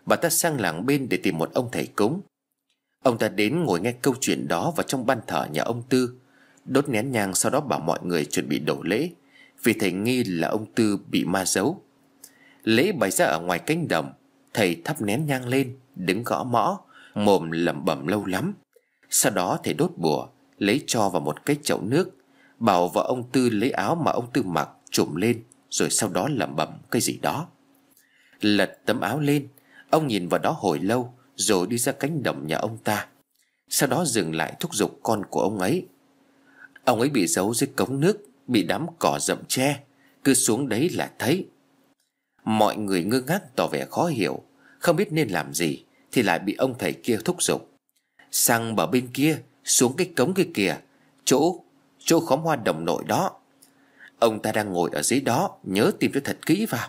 bà ta sang làng bên để tìm một ông thầy cúng. Ông ta đến ngồi nghe câu chuyện đó vào trong ban thờ nhà ông Tư, đốt nén nhang, sau đó bảo mọi người chuẩn bị đổ lễ, vì thầy nghi là ông Tư bị ma giấu. Lễ bày ra ở ngoài cánh đồng. Thầy thắp nén nhang lên, đứng gõ mõ, mồm lẩm bẩm lâu lắm. Sau đó thầy đốt bùa, lấy tro vào một cái chậu nước, bảo vợ ông Tư lấy áo mà ông Tư mặc trùm lên, rồi sau đó lẩm bẩm cái gì đó. Lật tấm áo lên, ông nhìn vào đó hồi lâu, rồi đi ra cánh đồng nhà ông ta. Sau đó dừng lại thúc giục con của ông ấy. Ông ấy bị giấu dưới cống nước, bị đám cỏ rậm che, cứ xuống đấy là thấy. Mọi người ngơ ngác tỏ vẻ khó hiểu, không biết nên làm gì, thì lại bị ông thầy kia thúc giục: sang bờ bên kia, xuống cái cống kia kìa, chỗ khóm hoa đồng nội đó. Ông ta đang ngồi ở dưới đó, nhớ tìm cho thật kỹ vào.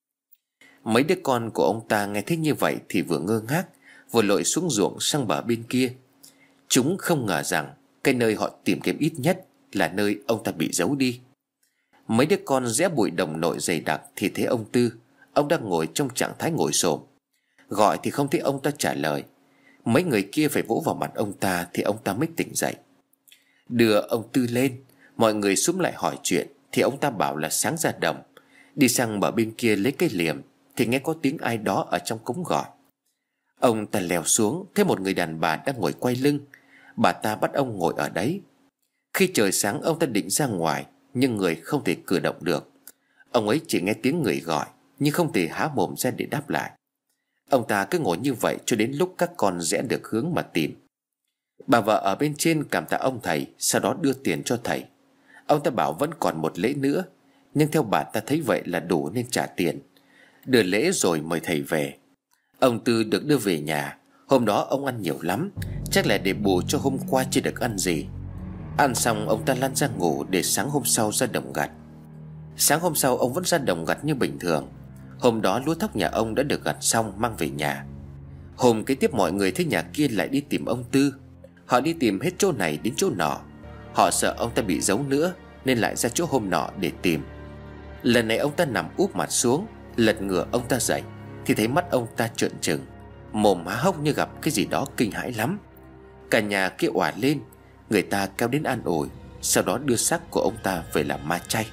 Mấy đứa con của ông ta nghe thấy như vậy thì vừa ngơ ngác, vừa lội xuống ruộng sang bờ bên kia. Chúng không ngờ rằng cái nơi họ tìm kiếm ít nhất là nơi ông ta bị giấu đi. Mấy đứa con rẽ bụi đồng nội dày đặc thì thấy ông Tư. Ông đang ngồi trong trạng thái ngồi xổm, gọi thì không thấy ông ta trả lời. Mấy người kia phải vỗ vào mặt ông ta thì ông ta mới tỉnh dậy. Đưa ông Tư lên, mọi người xúm lại hỏi chuyện, thì ông ta bảo là sáng ra đồng, đi sang bờ bên kia lấy cái liềm, thì nghe có tiếng ai đó ở trong cống gọi. Ông ta leo xuống, thấy một người đàn bà đang ngồi quay lưng. Bà ta bắt ông ngồi ở đấy. Khi trời sáng, ông ta định ra ngoài, nhưng người không thể cử động được. Ông ấy chỉ nghe tiếng người gọi, nhưng không thể há mồm ra để đáp lại. Ông ta cứ ngồi như vậy cho đến lúc các con rẽ được hướng mà tìm. Bà vợ ở bên trên cảm tạ ông thầy, sau đó đưa tiền cho thầy. Ông ta bảo vẫn còn một lễ nữa, nhưng theo bà ta thấy vậy là đủ nên trả tiền. Đưa lễ rồi mời thầy về. Ông Tư được đưa về nhà. Hôm đó ông ăn nhiều lắm, chắc là để bù cho hôm qua chưa được ăn gì. Ăn xong ông ta lăn ra ngủ để sáng hôm sau ra đồng gặt. Sáng hôm sau ông vẫn ra đồng gặt như bình thường. Hôm đó lúa thóc nhà ông đã được gặt xong mang về nhà. Hôm kế tiếp mọi người thấy nhà kia lại đi tìm ông Tư. Họ đi tìm hết chỗ này đến chỗ nọ. Họ sợ ông ta bị giấu nữa nên lại ra chỗ hôm nọ để tìm. Lần này ông ta nằm úp mặt xuống. Lật ngửa ông ta dậy thì thấy mắt ông ta trợn trừng, mồm há hốc như gặp cái gì đó kinh hãi lắm. Cả nhà kia òa lên. Người ta kéo đến an ủi, sau đó đưa xác của ông ta về làm ma chay.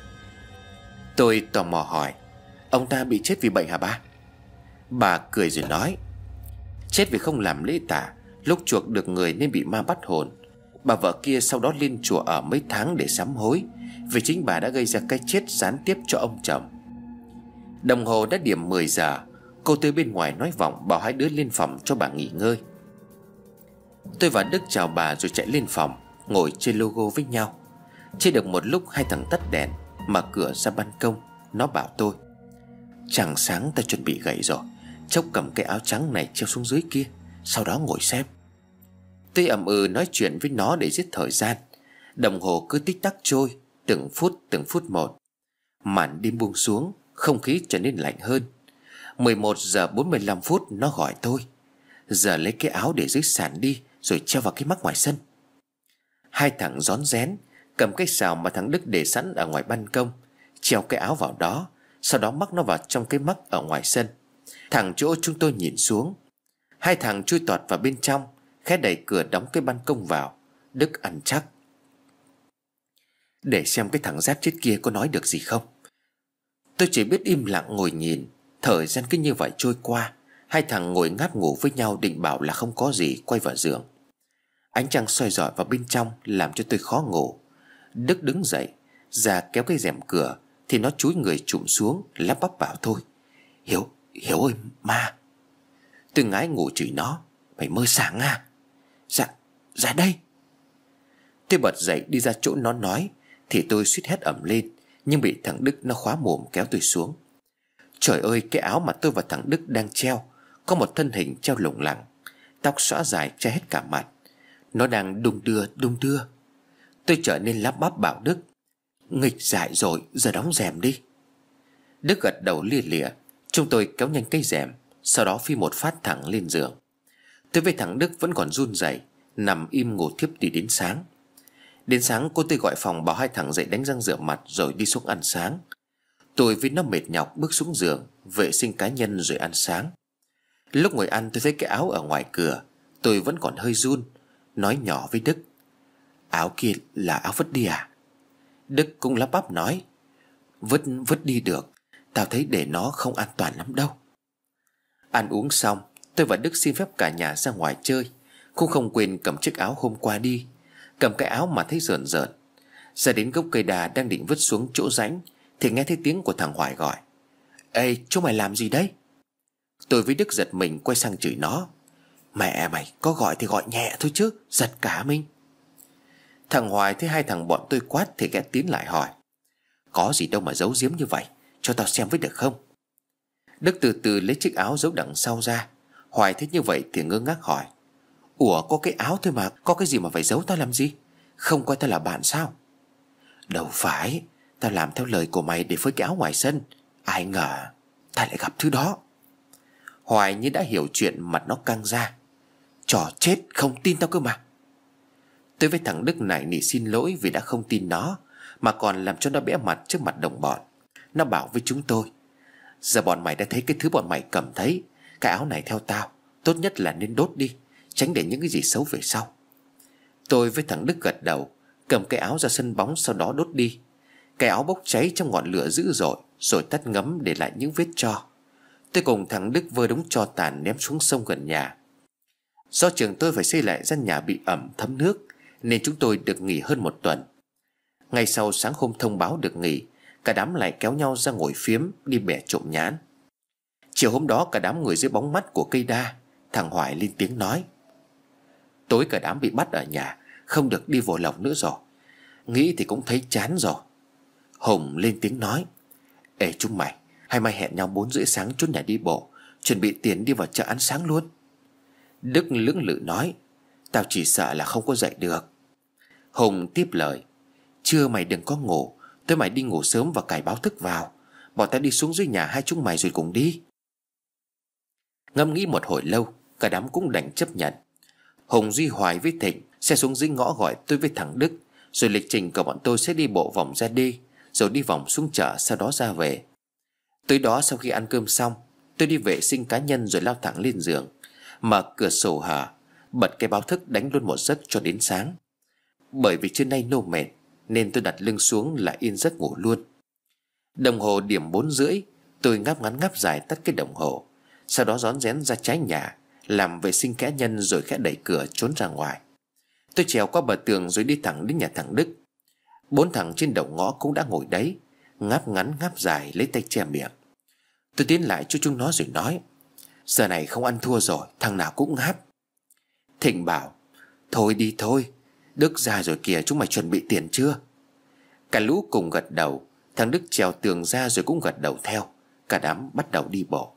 Tôi tò mò hỏi: ông ta bị chết vì bệnh hả ba? Bà cười rồi nói: chết vì không làm lễ tả, lúc chuộc được người nên bị ma bắt hồn. Bà vợ kia sau đó lên chùa ở mấy tháng để sám hối, vì chính bà đã gây ra cái chết gián tiếp cho ông chồng. Đồng hồ đã điểm 10 giờ. Cô Tư bên ngoài nói vọng bảo hai đứa lên phòng cho bà nghỉ ngơi. Tôi và Đức chào bà rồi chạy lên phòng, ngồi chơi logo với nhau. Chơi được một lúc hai thằng tắt đèn, mở cửa ra ban công. Nó bảo tôi: chàng sáng ta chuẩn bị gậy rồi, Chốc cầm cái áo trắng này treo xuống dưới kia, sau đó ngồi xem. Tôi ậm nói chuyện với nó để giết thời gian. Đồng hồ cứ tích tắc trôi, từng phút một. Màn đêm buông xuống, không khí trở nên lạnh hơn. 11 giờ 45 phút nó gọi tôi: giờ lấy cái áo để dưới sàn đi, rồi treo vào cái mắc ngoài sân. Hai thằng rón rén cầm cái xào mà thằng Đức để sẵn ở ngoài ban công, treo cái áo vào đó, sau đó mắc nó vào trong cái mắc ở ngoài sân, thẳng chỗ chúng tôi nhìn xuống. Hai thằng chui tọt vào bên trong, khẽ đẩy cửa đóng cái ban công vào. Đức ăn chắc: để xem cái thằng rát chết kia có nói được gì không. Tôi chỉ biết im lặng ngồi nhìn. Thời gian cứ như vậy trôi qua. Hai thằng ngồi ngáp ngủ với nhau, định bảo là không có gì, quay vào giường. Ánh trăng soi rọi vào bên trong làm cho tôi khó ngủ. Đức đứng dậy ra kéo cái rèm cửa, thì nó chúi người trụm xuống, lắp bắp bảo tôi: Hiếu ơi ma. Tôi ngái ngủ chửi nó: mày mơ sáng à? Dạ đây. Tôi bật dậy đi ra chỗ nó nói, thì tôi suýt hét ầm lên, nhưng bị thằng Đức nó khóa mồm kéo tôi xuống. Trời ơi, cái áo mà tôi và thằng Đức đang treo, có một thân hình treo lủng lẳng, tóc xõa dài che hết cả mặt. Nó đang đung đưa. Tôi trở nên lắp bắp bảo Đức: nghịch dại rồi, giờ đóng rèm đi. Đức gật đầu lia lịa. Chúng tôi kéo nhanh cái rèm, sau đó phi một phát thẳng lên giường. Tôi với thằng Đức vẫn còn run rẩy, nằm im ngủ thiếp đi đến sáng. Đến sáng cô tôi gọi phòng bảo hai thằng dậy đánh răng rửa mặt rồi đi xuống ăn sáng. Tôi với nó mệt nhọc bước xuống giường, vệ sinh cá nhân rồi ăn sáng. Lúc ngồi ăn tôi thấy cái áo ở ngoài cửa. Tôi vẫn còn hơi run, nói nhỏ với Đức: Áo kia là áo vứt đi à? Đức cũng lắp bắp nói: Vứt đi được, tao thấy để nó không an toàn lắm đâu. Ăn uống xong, tôi và Đức xin phép cả nhà ra ngoài chơi. Cũng không quên cầm chiếc áo hôm qua đi. Cầm cái áo mà thấy rợn rợn. Ra đến gốc cây đà đang định vứt xuống chỗ rãnh thì nghe thấy tiếng của thằng Hoài gọi: Ê, chúng mày làm gì đấy? Tôi với Đức giật mình quay sang chửi nó: Mẹ mày, có gọi thì gọi nhẹ thôi chứ, giật cả mình. Thằng Hoài thấy hai thằng bọn tôi quát thì ghé tiến lại hỏi: Có gì đâu mà giấu giếm như vậy, cho tao xem với được không? Đức từ từ lấy chiếc áo giấu đằng sau ra. Hoài thấy như vậy thì ngơ ngác hỏi: Ủa, có cái áo thôi mà, có cái gì mà phải giấu tao làm gì? Không coi tao là bạn sao? Đâu phải, tao làm theo lời của mày để phơi cái áo ngoài sân. Ai ngờ tao lại gặp thứ đó. Hoài như đã hiểu chuyện, mặt nó căng ra: Trò chết, không tin tao cơ mà. Tôi với thằng Đức nài nỉ xin lỗi vì đã không tin nó, mà còn làm cho nó bẽ mặt trước mặt đồng bọn. Nó bảo với chúng tôi: Giờ bọn mày đã thấy cái thứ bọn mày cầm thấy, cái áo này theo tao, tốt nhất là nên đốt đi, tránh để những cái gì xấu về sau. Tôi với thằng Đức gật đầu, cầm cái áo ra sân bóng, sau đó đốt đi. Cái áo bốc cháy trong ngọn lửa dữ dội, rồi tắt ngấm để lại những vết tro. Tôi cùng thằng Đức vơ đống tro tàn ném xuống sông gần nhà. Do trường tôi phải xây lại gian nhà bị ẩm thấm nước, nên chúng tôi được nghỉ hơn một tuần. Ngay sau sáng hôm thông báo được nghỉ, cả đám lại kéo nhau ra ngồi phiếm, đi bẻ trộm nhãn. Chiều hôm đó cả đám ngồi dưới bóng mát của cây đa. Thằng Hoài lên tiếng nói: Tối cả đám bị bắt ở nhà, không được đi vồ lồng nữa rồi. Nghĩ thì cũng thấy chán rồi. Hùng lên tiếng nói: Ê chúng mày, hay mày hẹn nhau 4:30 sáng chốt nhà đi bộ, chuẩn bị tiền đi vào chợ ăn sáng luôn. Đức lưỡng lự nói: Tao chỉ sợ là không có dậy được. Hùng tiếp lời: Trưa mày đừng có ngủ, tối mày đi ngủ sớm và cài báo thức vào. Bọn tao đi xuống dưới nhà hai chúng mày rồi cùng đi. Ngẫm nghĩ một hồi lâu, cả đám cũng đành chấp nhận. Hùng, Duy, Hoài với Thịnh sẽ xuống dưới ngõ gọi tôi với thằng Đức, rồi lịch trình của bọn tôi sẽ đi bộ vòng ra đi, rồi đi vòng xuống chợ, sau đó ra về. Tối đó sau khi ăn cơm xong, tôi đi vệ sinh cá nhân rồi lao thẳng lên giường, mở cửa sổ hở, bật cái báo thức đánh luôn một giấc cho đến sáng. Bởi vì trưa nay nô mệt nên tôi đặt lưng xuống là yên giấc ngủ luôn. Đồng hồ điểm 4:30, tôi ngáp ngắn ngáp dài tắt cái đồng hồ. Sau đó rón rén ra trái nhà, làm vệ sinh cá nhân rồi khẽ đẩy cửa trốn ra ngoài. Tôi trèo qua bờ tường rồi đi thẳng đến nhà thằng Đức. 4 thằng trên đầu ngõ cũng đã ngồi đấy, ngáp ngắn ngáp dài lấy tay che miệng. Tôi tiến lại cho chúng nó rồi nói: Giờ này không ăn thua rồi, thằng nào cũng ngáp. Thịnh bảo: Thôi đi thôi, Đức ra rồi kìa, chúng mày chuẩn bị tiền chưa? Cả lũ cùng gật đầu. Thằng Đức trèo tường ra rồi cũng gật đầu theo. Cả đám bắt đầu đi bộ.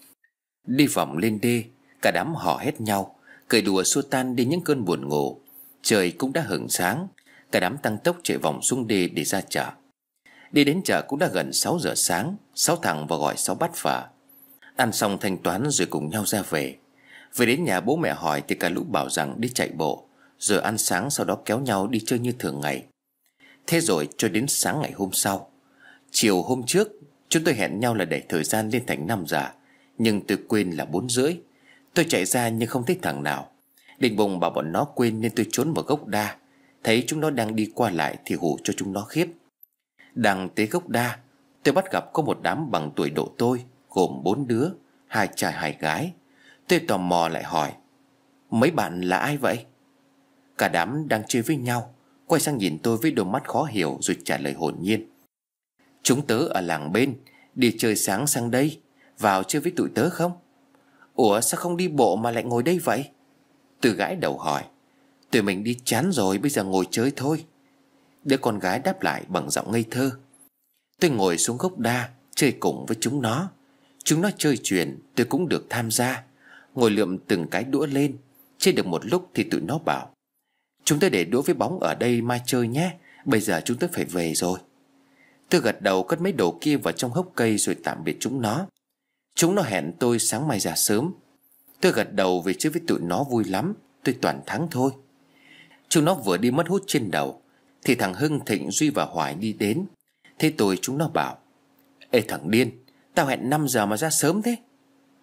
Đi vòng lên đê, cả đám hò hét nhau, cười đùa xua tan đi những cơn buồn ngủ. Trời cũng đã hửng sáng. Cả đám tăng tốc chạy vòng xuống đê để ra chợ. Đi đến chợ cũng đã gần 6 giờ sáng. 6 thằng vào gọi 6 bát phở. Ăn xong thanh toán rồi cùng nhau ra về. Về đến nhà bố mẹ hỏi thì cả lũ bảo rằng đi chạy bộ, rồi ăn sáng sau đó kéo nhau đi chơi như thường ngày. Thế rồi cho đến sáng ngày hôm sau. Chiều hôm trước chúng tôi hẹn nhau là đẩy thời gian lên thành 5 giờ, nhưng tôi quên là 4:30. Tôi chạy ra nhưng không thấy thằng nào. Định bụng bảo bọn nó quên nên tôi trốn vào gốc đa. Thấy chúng nó đang đi qua lại thì hù cho chúng nó khiếp. Đang tới gốc đa, tôi bắt gặp có một đám bằng tuổi độ tôi, gồm 4 đứa, 2 trai 2 gái. Tôi tò mò lại hỏi: Mấy bạn là ai vậy? Cả đám đang chơi với nhau quay sang nhìn tôi với đôi mắt khó hiểu rồi trả lời hồn nhiên: Chúng tớ ở làng bên, đi chơi sáng sang đây, vào chơi với tụi tớ không? Ủa sao không đi bộ mà lại ngồi đây vậy? Tôi gãi đầu hỏi: Tụi mình đi chán rồi, bây giờ ngồi chơi thôi. Đứa con gái đáp lại bằng giọng ngây thơ. Tôi ngồi xuống gốc đa chơi cùng với chúng nó. Chúng nó chơi chuyền, tôi cũng được tham gia. Ngồi lượm từng cái đũa lên. Chơi được một lúc thì tụi nó bảo: Chúng tôi để đũa với bóng ở đây mai chơi nhé, bây giờ chúng tôi phải về rồi. Tôi gật đầu cất mấy đồ kia vào trong hốc cây rồi tạm biệt chúng nó. Chúng nó hẹn tôi sáng mai ra sớm. Tôi gật đầu vì chơi với tụi nó vui lắm, tôi toàn thắng thôi. Chúng nó vừa đi mất hút trên đầu thì thằng Hưng, Thịnh, Duy và Hoài đi đến. Thế tôi chúng nó bảo: Ê thằng điên, tao hẹn 5 giờ mà ra sớm thế.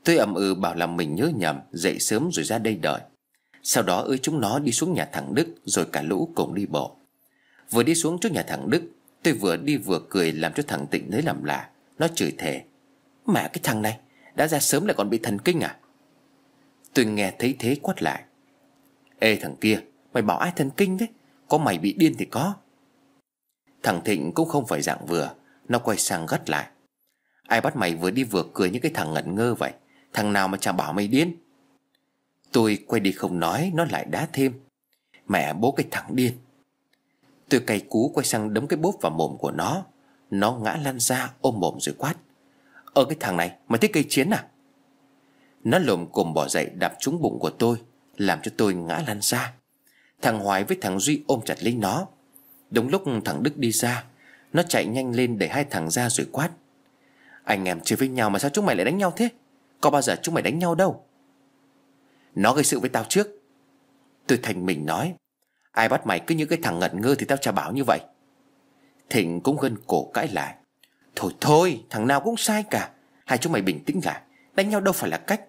Tôi ậm ừ bảo là mình nhớ nhầm, dậy sớm rồi ra đây đợi. Sau đó ơi chúng nó đi xuống nhà thằng Đức, rồi cả lũ cùng đi bộ. Vừa đi xuống trước nhà thằng Đức, tôi vừa đi vừa cười làm cho thằng Tịnh lấy làm lạ. Nó chửi thề: "Mẹ cái thằng này, đã ra sớm lại còn bị thần kinh à?" Tôi nghe thấy thế quát lại: "Ê thằng kia, mày bảo ai thần kinh thế? Có mày bị điên thì có." Thằng Thịnh cũng không phải dạng vừa. Nó quay sang gắt lại: "Ai bắt mày vừa đi vừa cười như cái thằng ngẩn ngơ vậy? Thằng nào mà chả bảo mày điên?" Tôi quay đi không nói, nó lại đá thêm: "Mẹ bố cái thằng điên." Tôi cay cú quay sang đấm cái bốp vào mồm của nó. Nó ngã lăn ra ôm mồm rồi quát: Cái thằng này, mày thích cây chiến à?" Nó lồm cồm bỏ dậy đạp trúng bụng của tôi, làm cho tôi ngã lăn ra. Thằng Hoài với thằng Duy ôm chặt lấy nó. Đúng lúc thằng Đức đi ra, nó chạy nhanh lên đẩy hai thằng ra rồi quát: "Anh em chơi với nhau mà sao chúng mày lại đánh nhau thế? Có bao giờ chúng mày đánh nhau đâu." "Nó gây sự với tao trước." Tôi thành mình nói: "Ai bắt mày cứ như cái thằng ngẩn ngơ thì tao chả bảo như vậy." Thịnh cũng gân cổ cãi lại: Thôi thôi, thằng nào cũng sai cả. Hai chúng mày bình tĩnh lại, đánh nhau đâu phải là cách."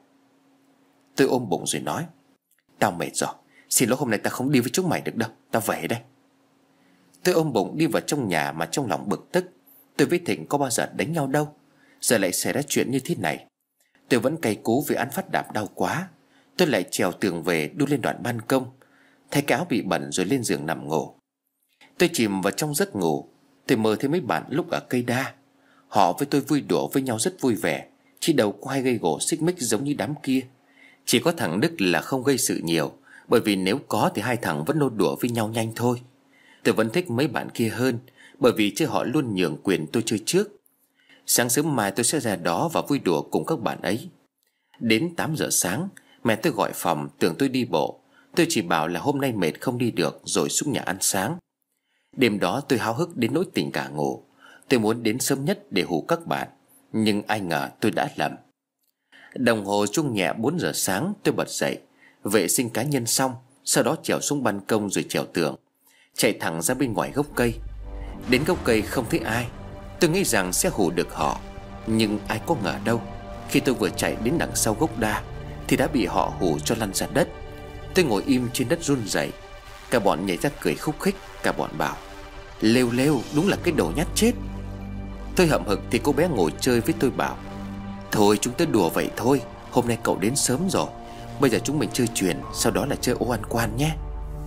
Tôi ôm bụng rồi nói: "Tao mệt rồi, xin lỗi hôm nay tao không đi với chúng mày được đâu, tao về đây." Tôi ôm bụng đi vào trong nhà mà trong lòng bực tức. Tôi với Thịnh có bao giờ đánh nhau đâu, giờ lại xảy ra chuyện như thế này. Tôi vẫn cay cú vì ăn phát đạp đau quá. Tôi lại trèo tường về, đu lên đoạn ban công, thay cái áo bị bẩn rồi lên giường nằm ngủ. Tôi chìm vào trong giấc ngủ. Tôi mơ thấy mấy bạn lúc ở cây đa. Họ với tôi vui đùa với nhau rất vui vẻ, chứ đâu có hay gây gổ xích mích giống như đám kia. Chỉ có thằng Đức là không gây sự nhiều, bởi vì nếu có thì hai thằng vẫn nô đùa với nhau nhanh thôi. Tôi vẫn thích mấy bạn kia hơn, bởi vì chứ họ luôn nhường quyền tôi chơi trước. Sáng sớm mai tôi sẽ ra đó và vui đùa cùng các bạn ấy. Đến 8 giờ sáng, mẹ tôi gọi phòng tưởng tôi đi bộ. Tôi chỉ bảo là hôm nay mệt không đi được rồi xuống nhà ăn sáng. Đêm đó tôi háo hức đến nỗi tỉnh cả ngủ. Tôi muốn đến sớm nhất để hù các bạn, nhưng ai ngờ tôi đã lầm. Đồng hồ chuông nhẹ 4 giờ sáng. Tôi bật dậy, vệ sinh cá nhân xong, sau đó trèo xuống ban công rồi trèo tường, chạy thẳng ra bên ngoài gốc cây. Đến gốc cây không thấy ai. Tôi nghĩ rằng sẽ hù được họ, nhưng ai có ngờ đâu, khi tôi vừa chạy đến đằng sau gốc đa thì đã bị họ hù cho lăn ra đất. Tôi ngồi im trên đất run rẩy. Cả bọn nhảy ra cười khúc khích. Cả bọn bảo: "Lêu lêu, đúng là cái đồ nhát chết." Tôi hậm hực thì cô bé ngồi chơi với tôi bảo: "Thôi chúng tớ đùa vậy thôi, hôm nay cậu đến sớm rồi, bây giờ chúng mình chơi chuyền, sau đó là chơi ô ăn quan nhé."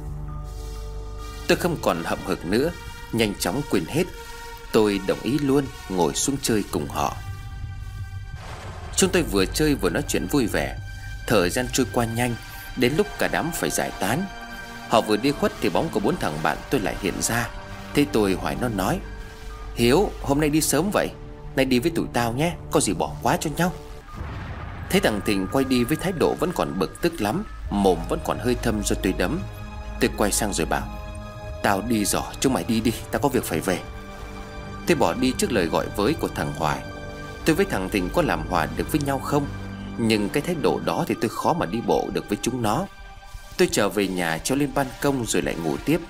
Tôi không còn hậm hực nữa, nhanh chóng quên hết. Tôi đồng ý luôn, ngồi xuống chơi cùng họ. Chúng tôi vừa chơi vừa nói chuyện vui vẻ. Thời gian trôi qua nhanh, đến lúc cả đám phải giải tán. Họ vừa đi khuất thì bóng của 4 thằng bạn tôi lại hiện ra. Thế tôi hỏi nó nói: "Hiếu, hôm nay đi sớm vậy? Nay đi với tụi tao nhé, có gì bỏ quá cho nhau." Thấy thằng Thịnh quay đi với thái độ vẫn còn bực tức lắm, mồm vẫn còn hơi thâm do tôi đấm. Tôi quay sang rồi bảo: "Tao đi rồi, chúng mày đi đi, tao có việc phải về." Tôi bỏ đi trước lời gọi với của thằng Hoài. Tôi với thằng Thịnh có làm hòa được với nhau không, nhưng cái thái độ đó thì tôi khó mà đi bộ được với chúng nó. Tôi trở về nhà, trèo lên ban công rồi lại ngủ tiếp.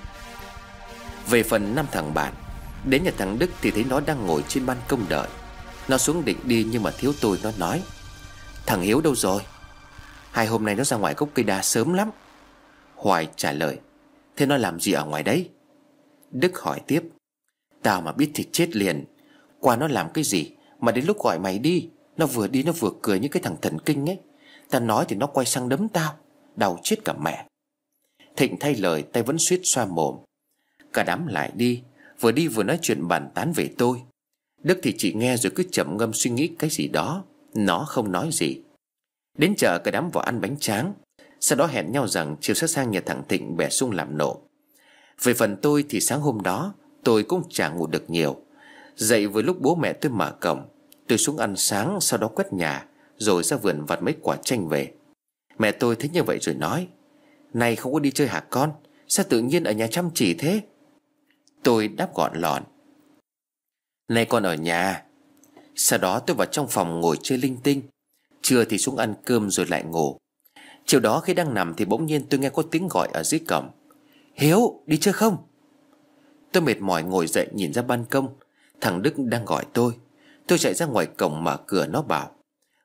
Về phần 5 thằng bạn, đến nhà thằng Đức thì thấy nó đang ngồi trên ban công đợi. Nó xuống định đi nhưng mà thiếu tôi. Nó nói: "Thằng Hiếu đâu rồi?" "Hai hôm nay nó ra ngoài gốc cây đa sớm lắm." Hoài trả lời: "Thế nó làm gì ở ngoài đấy?" Đức hỏi tiếp: "Tao mà biết thì chết liền. Qua nó làm cái gì mà đến lúc gọi mày đi, nó vừa đi nó vừa cười như cái thằng thần kinh ấy. Tao nói thì nó quay sang đấm tao, đau chết cả mẹ." Thịnh thay lời, tay vẫn suýt xoa mồm. Cả đám lại đi vừa nói chuyện bàn tán về tôi. Đức thì chỉ nghe rồi cứ trầm ngâm suy nghĩ cái gì đó. Nó không nói gì. Đến chợ cả đám vào ăn bánh tráng. Sau đó hẹn nhau rằng chiều sẽ sang nhà thằng Thịnh bẻ sung làm nộm. Về phần tôi thì sáng hôm đó tôi cũng chả ngủ được nhiều. Dậy với lúc bố mẹ tôi mở cổng. Tôi xuống ăn sáng, sau đó quét nhà, rồi ra vườn vặt mấy quả chanh về. Mẹ tôi thấy như vậy rồi nói: "Này không có đi chơi hả con? Sao tự nhiên ở nhà chăm chỉ thế?" Tôi đáp gọn lọn: "Nay con ở nhà." Sau đó tôi vào trong phòng ngồi chơi linh tinh. Trưa thì xuống ăn cơm rồi lại ngủ. Chiều đó khi đang nằm thì bỗng nhiên tôi nghe có tiếng gọi ở dưới cổng: "Hiếu, đi chơi không?" Tôi mệt mỏi ngồi dậy nhìn ra ban công. Thằng Đức đang gọi tôi. Tôi chạy ra ngoài cổng mở cửa. Nó bảo: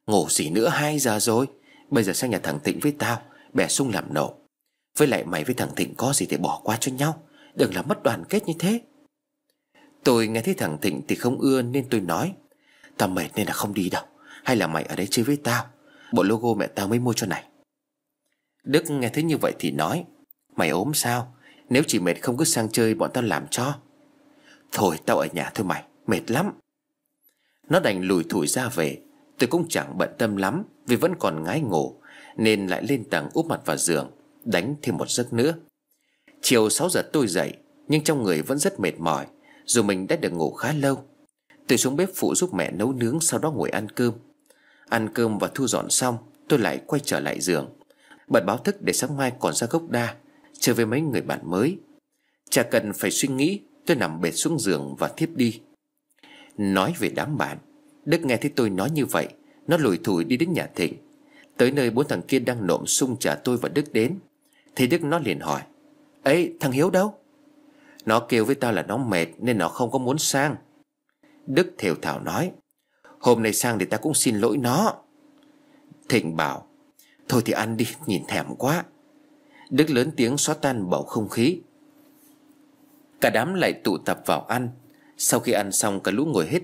Ngủ gì nữa, 2 giờ rồi. Bây giờ sang nhà thằng Thịnh với tao, bẻ sung làm nổ. Với lại mày với thằng Thịnh có gì thì bỏ qua cho nhau, đừng làm mất đoàn kết như thế. Tôi nghe thấy thằng Thịnh thì không ưa nên tôi nói: Tao mệt nên là không đi đâu. Hay là mày ở đây chơi với tao, bộ logo mẹ tao mới mua cho này. Đức nghe thấy như vậy thì nói: Mày ốm sao? Nếu chỉ mệt không cứ sang chơi, bọn tao làm cho. Thôi tao ở nhà thôi mày, mệt lắm. Nó đành lủi thủi ra về. Tôi cũng chẳng bận tâm lắm, vì vẫn còn ngái ngủ, nên lại lên tầng úp mặt vào giường, đánh thêm một giấc nữa. Chiều 6 giờ tôi dậy, nhưng trong người vẫn rất mệt mỏi, dù mình đã được ngủ khá lâu. Tôi xuống bếp phụ giúp mẹ nấu nướng, sau đó ngồi ăn cơm. Ăn cơm và thu dọn xong, tôi lại quay trở lại giường, bật báo thức để sáng mai còn ra Gốc Đa chơi với mấy người bạn mới. Chả cần phải suy nghĩ, tôi nằm bệt xuống giường và thiếp đi. Nói về đám bạn, Đức nghe thấy tôi nói như vậy, nó lủi thủi đi đến nhà Thịnh. Tới nơi 4 thằng kia đang nộm sung chở tôi và Đức đến. Thì Đức nó liền hỏi: Ấy, thằng Hiếu đâu? Nó kêu với tao là nó mệt nên nó không có muốn sang. Đức thều thào nói: Hôm nay sang thì tao cũng xin lỗi nó. Thịnh bảo: Thôi thì ăn đi, nhìn thèm quá. Đức lớn tiếng xóa tan bầu không khí. Cả đám lại tụ tập vào ăn. Sau khi ăn xong, cả lũ ngồi hết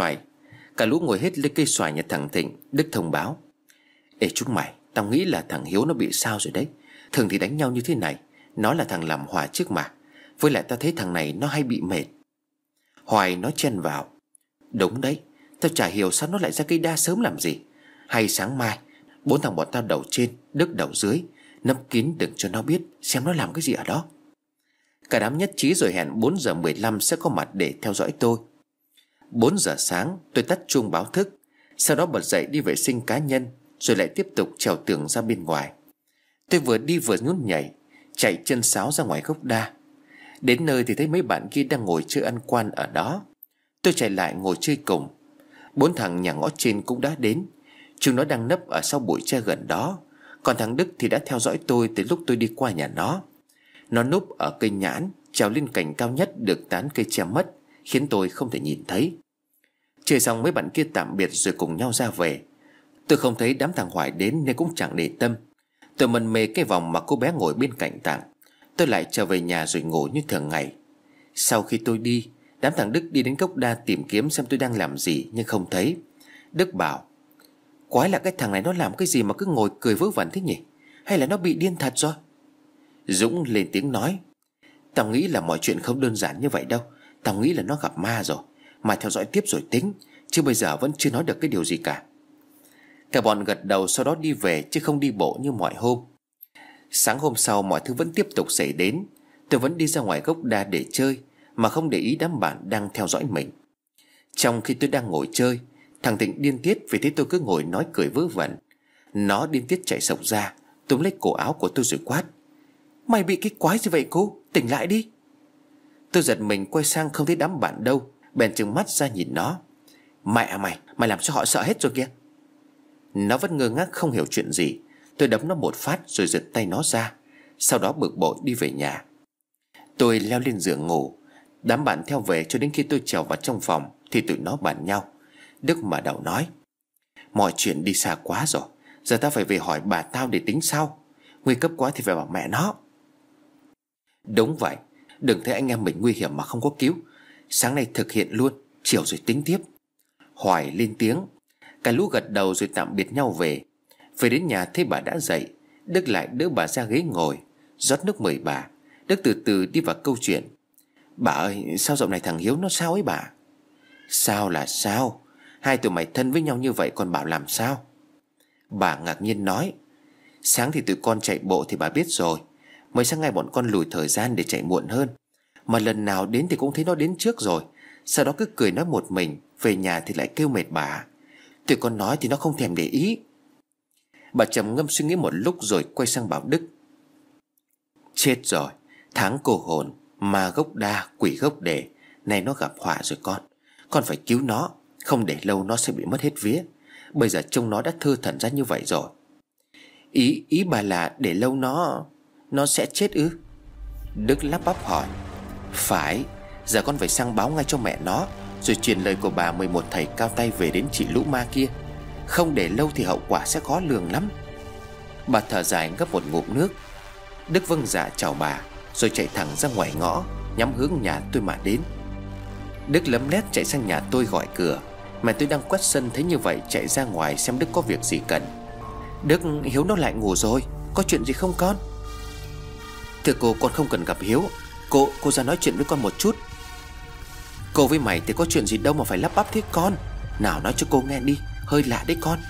lên cây xoài nhà thằng Thịnh. Đức thông báo: Ê chúng mày, tao nghĩ là thằng Hiếu nó bị sao rồi đấy. Thường thì đánh nhau như thế này, nó là thằng làm hòa trước mà. Với lại tao thấy thằng này nó hay bị mệt. Hoài nói chen vào: Đúng đấy, tao chả hiểu sao nó lại ra cây đa sớm làm gì. Hay sáng mai 4 thằng bọn tao đầu trên, Đức đầu dưới, nấp kín đừng cho nó biết, xem nó làm cái gì ở đó. Cả đám nhất trí rồi hẹn 4 giờ 15 sẽ có mặt để theo dõi tôi. 4 giờ sáng tôi tắt chuông báo thức, sau đó bật dậy đi vệ sinh cá nhân, rồi lại tiếp tục trèo tường ra bên ngoài. Tôi vừa đi vừa nhún nhảy, chạy chân sáo ra ngoài Gốc Đa. Đến nơi thì thấy mấy bạn kia đang ngồi chơi ăn quan ở đó. Tôi chạy lại ngồi chơi cùng. 4 thằng nhà ngõ trên cũng đã đến. Chúng nó đang nấp ở sau bụi tre gần đó. Còn thằng Đức thì đã theo dõi tôi từ lúc tôi đi qua nhà nó. Nó núp ở cây nhãn, trèo lên cành cao nhất được tán cây che mất, khiến tôi không thể nhìn thấy. Chơi xong mấy bạn kia tạm biệt rồi cùng nhau ra về. Tôi không thấy đám thằng Hoài đến nên cũng chẳng để tâm. Tôi mân mê cái vòng mà cô bé ngồi bên cạnh Tạng. Tôi lại trở về nhà rồi ngủ như thường ngày. Sau khi tôi đi, đám thằng Đức đi đến Gốc Đa tìm kiếm xem tôi đang làm gì, nhưng không thấy. Đức bảo: Quái là cái thằng này nó làm cái gì mà cứ ngồi cười vớ vẩn thế nhỉ? Hay là nó bị điên thật rồi? Dũng lên tiếng nói: Tao nghĩ là mọi chuyện không đơn giản như vậy đâu. Tao nghĩ là nó gặp ma rồi. Mà theo dõi tiếp rồi tính, chứ bây giờ vẫn chưa nói được cái điều gì cả. Cả bọn gật đầu, sau đó đi về chứ không đi bộ như mọi hôm. Sáng hôm sau mọi thứ vẫn tiếp tục xảy đến. Tôi vẫn đi ra ngoài Gốc Đa để chơi, mà không để ý đám bạn đang theo dõi mình. Trong khi tôi đang ngồi chơi, thằng Thịnh điên tiết vì thấy tôi cứ ngồi nói cười vớ vẩn. Nó điên tiết chạy sộc ra, túm lấy cổ áo của tôi rồi quát: Mày bị cái quái gì vậy cô? Tỉnh lại đi. Tôi giật mình quay sang không thấy đám bạn đâu, bèn trừng mắt ra nhìn nó: Mẹ mày làm cho họ sợ hết rồi kìa. Nó vẫn ngơ ngác không hiểu chuyện gì. Tôi đấm nó một phát rồi giật tay nó ra. Sau đó bực bội đi về nhà. Tôi leo lên giường ngủ. Đám bạn theo về cho đến khi tôi trèo vào trong phòng thì tụi nó bàn nhau. Đức mở đầu nói: Mọi chuyện đi xa quá rồi, giờ tao phải về hỏi bà tao để tính sau. Nguy cấp quá thì phải bảo mẹ nó. Đúng vậy, đừng thấy anh em mình nguy hiểm mà không có cứu. Sáng nay thực hiện luôn, chiều rồi tính tiếp. Hoài lên tiếng. Cả lũ gật đầu rồi tạm biệt nhau về. Về đến nhà thấy bà đã dậy. Đức lại đỡ bà ra ghế ngồi, rót nước mời bà. Đức từ từ đi vào câu chuyện: Bà ơi, sao dạo này thằng Hiếu nó sao ấy bà? Sao là sao? Hai tụi mày thân với nhau như vậy còn bảo làm sao? Bà ngạc nhiên nói: Sáng thì tụi con chạy bộ thì bà biết rồi. Mới sáng nay bọn con lùi thời gian để chạy muộn hơn. Mà lần nào đến thì cũng thấy nó đến trước rồi. Sau đó cứ cười nói một mình. Về nhà thì lại kêu mệt bà. Tụi con nói thì nó không thèm để ý. Bà trầm ngâm suy nghĩ một lúc rồi quay sang bảo Đức: Chết rồi, tháng cô hồn, ma Gốc Đa, quỷ gốc Đề, này nó gặp họa rồi con. Con phải cứu nó, không để lâu nó sẽ bị mất hết vía. Bây giờ trông nó đã thơ thẩn ra như vậy rồi. Ý bà là để lâu nó sẽ chết ư? Đức lắp bắp hỏi: Phải, giờ con phải sang báo ngay cho mẹ nó, rồi truyền lời của bà 11 thầy cao tay về đến trị lũ ma kia. Không để lâu thì hậu quả sẽ khó lường lắm. Bà thở dài gấp một ngụm nước. Đức vâng dạ chào bà, rồi chạy thẳng ra ngoài ngõ, nhắm hướng nhà tôi mà đến. Đức lấm lét chạy sang nhà tôi gọi cửa. Mẹ tôi đang quét sân thấy như vậy chạy ra ngoài xem Đức có việc gì cần. Đức, Hiếu nó lại ngủ rồi, có chuyện gì không con? Thưa cô, con không cần gặp Hiếu. Cô ra nói chuyện với con một chút. Cô với mày thì có chuyện gì đâu mà phải lắp bắp thế con. Nào nói cho cô nghe đi, hơi lạ đấy con.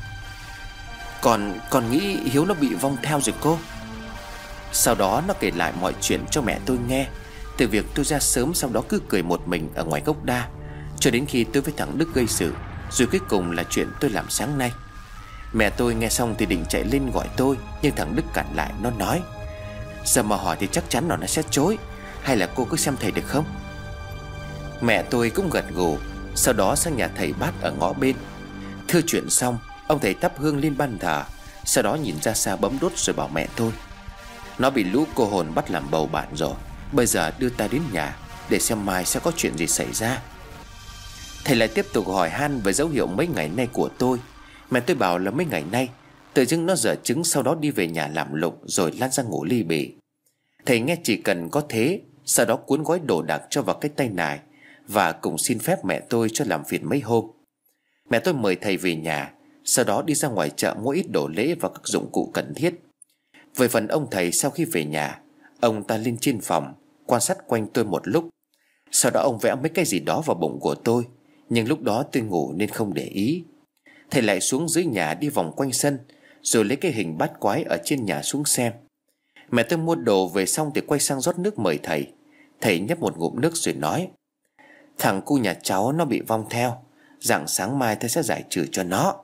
Con nghĩ Hiếu nó bị vong theo rồi cô. Sau đó nó kể lại mọi chuyện cho mẹ tôi nghe, từ việc tôi ra sớm sau đó cứ cười một mình ở ngoài gốc đa, cho đến khi tôi với thằng Đức gây sự, rồi cuối cùng là chuyện tôi làm sáng nay. Mẹ tôi nghe xong thì định chạy lên gọi tôi, nhưng thằng Đức cản lại. Nó nói: giờ mà hỏi thì chắc chắn nó sẽ chối, hay là cô cứ xem thầy được không? Mẹ tôi cũng gật gù. Sau đó sang nhà thầy Bát ở ngõ bên. Thưa chuyện xong, ông thầy thắp hương lên ban thờ, sau đó nhìn ra xa bấm đốt rồi bảo mẹ tôi: nó bị lũ cô hồn bắt làm bầu bạn rồi, bây giờ đưa ta đến nhà để xem mai sẽ có chuyện gì xảy ra. Thầy lại tiếp tục hỏi han về dấu hiệu mấy ngày nay của tôi. Mẹ tôi bảo là mấy ngày nay tự dưng nó dở trứng, sau đó đi về nhà làm lụng rồi lăn ra ngủ ly bì. Thầy nghe chỉ cần có thế, sau đó cuốn gói đồ đạc cho vào cái tay nải và cùng xin phép mẹ tôi cho làm phiền mấy hôm. Mẹ tôi mời thầy về nhà, sau đó đi ra ngoài chợ mua ít đồ lễ và các dụng cụ cần thiết. Về phần ông thầy, sau khi về nhà, ông ta lên trên phòng quan sát quanh tôi một lúc. Sau đó ông vẽ mấy cái gì đó vào bụng của tôi, nhưng lúc đó tôi ngủ nên không để ý. Thầy lại xuống dưới nhà đi vòng quanh sân, rồi lấy cái hình bát quái ở trên nhà xuống xem. Mẹ tôi mua đồ về xong thì quay sang rót nước mời thầy. Thầy nhấp một ngụm nước rồi nói: thằng cu nhà cháu nó bị vong theo, rạng sáng mai thầy sẽ giải trừ cho nó.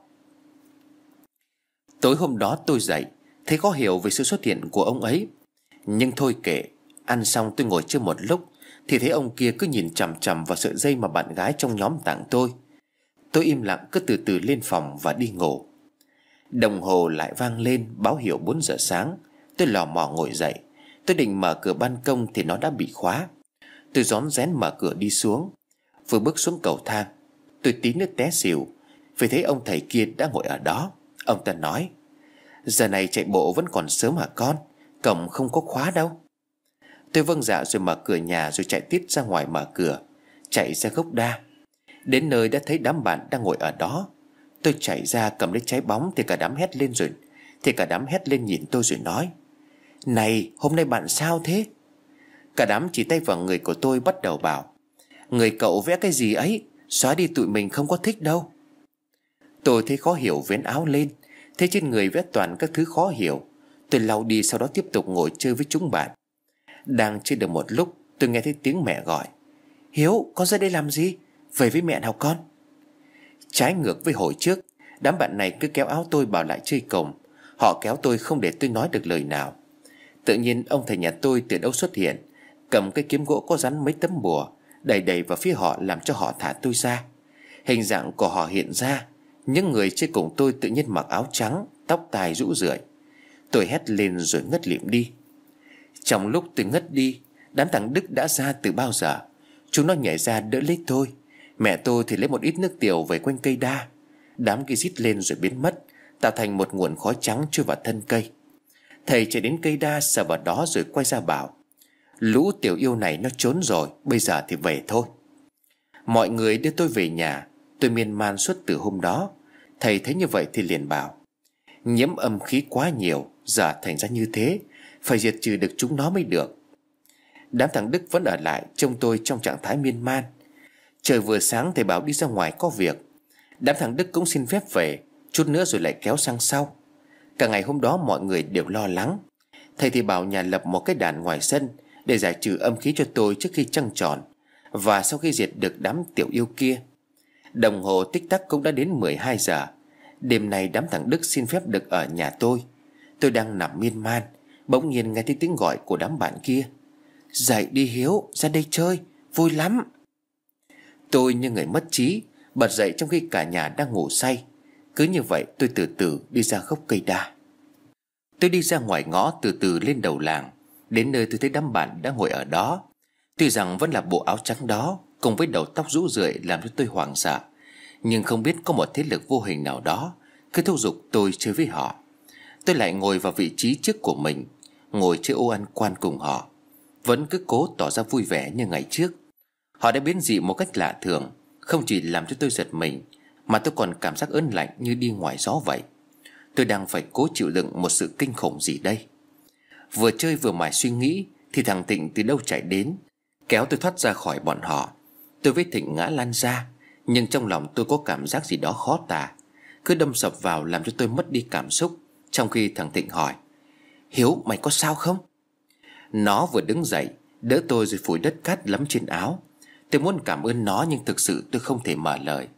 Tối hôm đó tôi dậy thấy khó hiểu về sự xuất hiện của ông ấy, nhưng thôi kệ. Ăn xong tôi ngồi chưa một lúc thì thấy ông kia cứ nhìn chằm chằm vào sợi dây mà bạn gái trong nhóm tặng tôi. Tôi im lặng cứ từ từ lên phòng và đi ngủ. Đồng hồ lại vang lên báo hiệu 4 giờ sáng. Tôi lò mò ngồi dậy. Tôi định mở cửa ban công thì nó đã bị khóa. Tôi rón rén mở cửa đi xuống. Vừa bước xuống cầu thang, tôi tí nữa té xỉu vì thấy ông thầy kia đã ngồi ở đó. Ông ta nói: giờ này chạy bộ vẫn còn sớm hả con? Cổng không có khóa đâu. Tôi vâng dạ rồi mở cửa nhà, rồi chạy tít ra ngoài mở cửa, chạy ra gốc đa. Đến nơi đã thấy đám bạn đang ngồi ở đó. Tôi chạy ra cầm lấy trái bóng thì cả đám hét lên nhìn tôi rồi nói: này, hôm nay bạn sao thế? Cả đám chỉ tay vào người của tôi bắt đầu bảo: người cậu vẽ cái gì ấy, xóa đi, tụi mình không có thích đâu. Tôi thấy khó hiểu vén áo lên, thấy trên người vẽ toàn các thứ khó hiểu. Tôi lau đi, sau đó tiếp tục ngồi chơi với chúng bạn. Đang chơi được một lúc, tôi nghe thấy tiếng mẹ gọi: Hiếu, con ra đây làm gì? Về với mẹ nào con. Trái ngược với hồi trước, đám bạn này cứ kéo áo tôi bảo lại chơi cồng. Họ kéo tôi không để tôi nói được lời nào. Tự nhiên ông thầy nhà tôi từ đâu xuất hiện, cầm cái kiếm gỗ có rắn mấy tấm bùa, đẩy đẩy vào phía họ làm cho họ thả tôi ra. Hình dạng của họ hiện ra. Những người chơi cùng tôi tự nhiên mặc áo trắng, tóc tai rũ rượi. Tôi hét lên rồi ngất lịm đi. Trong lúc tôi ngất đi, đám thằng Đức đã ra từ bao giờ. Chúng nó nhảy ra đỡ lấy tôi. Mẹ tôi thì lấy một ít nước tiểu về quanh cây đa. Đám kia rít lên rồi biến mất, tạo thành một nguồn khói trắng chui vào thân cây. Thầy chạy đến cây đa sờ vào đó rồi quay ra bảo: lũ tiểu yêu này nó trốn rồi, bây giờ thì về thôi. Mọi người đưa tôi về nhà. Tôi miên man suốt từ hôm đó. Thầy thấy như vậy thì liền bảo: nhiễm âm khí quá nhiều, giờ thành ra như thế, phải diệt trừ được chúng nó mới được. Đám thằng Đức vẫn ở lại trông tôi trong trạng thái miên man. Trời vừa sáng thầy bảo đi ra ngoài có việc. Đám thằng Đức cũng xin phép về, chút nữa rồi lại kéo sang sau. Cả ngày hôm đó mọi người đều lo lắng. Thầy thì bảo nhà lập một cái đàn ngoài sân để giải trừ âm khí cho tôi trước khi trăng tròn, và sau khi diệt được đám tiểu yêu kia. Đồng hồ tích tắc cũng đã đến 12 giờ. Đêm nay đám thằng Đức xin phép được ở nhà tôi. Tôi đang nằm miên man, bỗng nhiên nghe thấy tiếng gọi của đám bạn kia: dậy đi Hiếu, ra đây chơi, vui lắm. Tôi như người mất trí, bật dậy trong khi cả nhà đang ngủ say. Cứ như vậy tôi từ từ đi ra gốc cây đa. Tôi đi ra ngoài ngõ, từ từ lên đầu làng. Đến nơi tôi thấy đám bạn đang ngồi ở đó. Tuy rằng vẫn là bộ áo trắng đó, cùng với đầu tóc rũ rượi làm cho tôi hoảng sợ, Nhưng không biết có một thế lực vô hình nào đó cứ thúc giục tôi chơi với họ. Tôi lại ngồi vào vị trí trước của mình, ngồi chơi ô ăn quan cùng họ, vẫn cứ cố tỏ ra vui vẻ như ngày trước. Họ đã biến dị một cách lạ thường, không chỉ làm cho tôi giật mình, mà tôi còn cảm giác ớn lạnh như đi ngoài gió vậy. Tôi đang phải cố chịu đựng một sự kinh khủng gì đây. Vừa chơi vừa mải suy nghĩ thì thằng Thịnh từ đâu chạy đến, kéo tôi thoát ra khỏi bọn họ. Tôi với Thịnh ngã lăn ra, nhưng trong lòng tôi có cảm giác gì đó khó tả, cứ đâm sập vào làm cho tôi mất đi cảm xúc. Trong khi thằng Thịnh hỏi: Hiếu, mày có sao không? Nó vừa đứng dậy đỡ tôi rồi phủi đất cát lấm trên áo. Tôi muốn cảm ơn nó nhưng thực sự tôi không thể mở lời.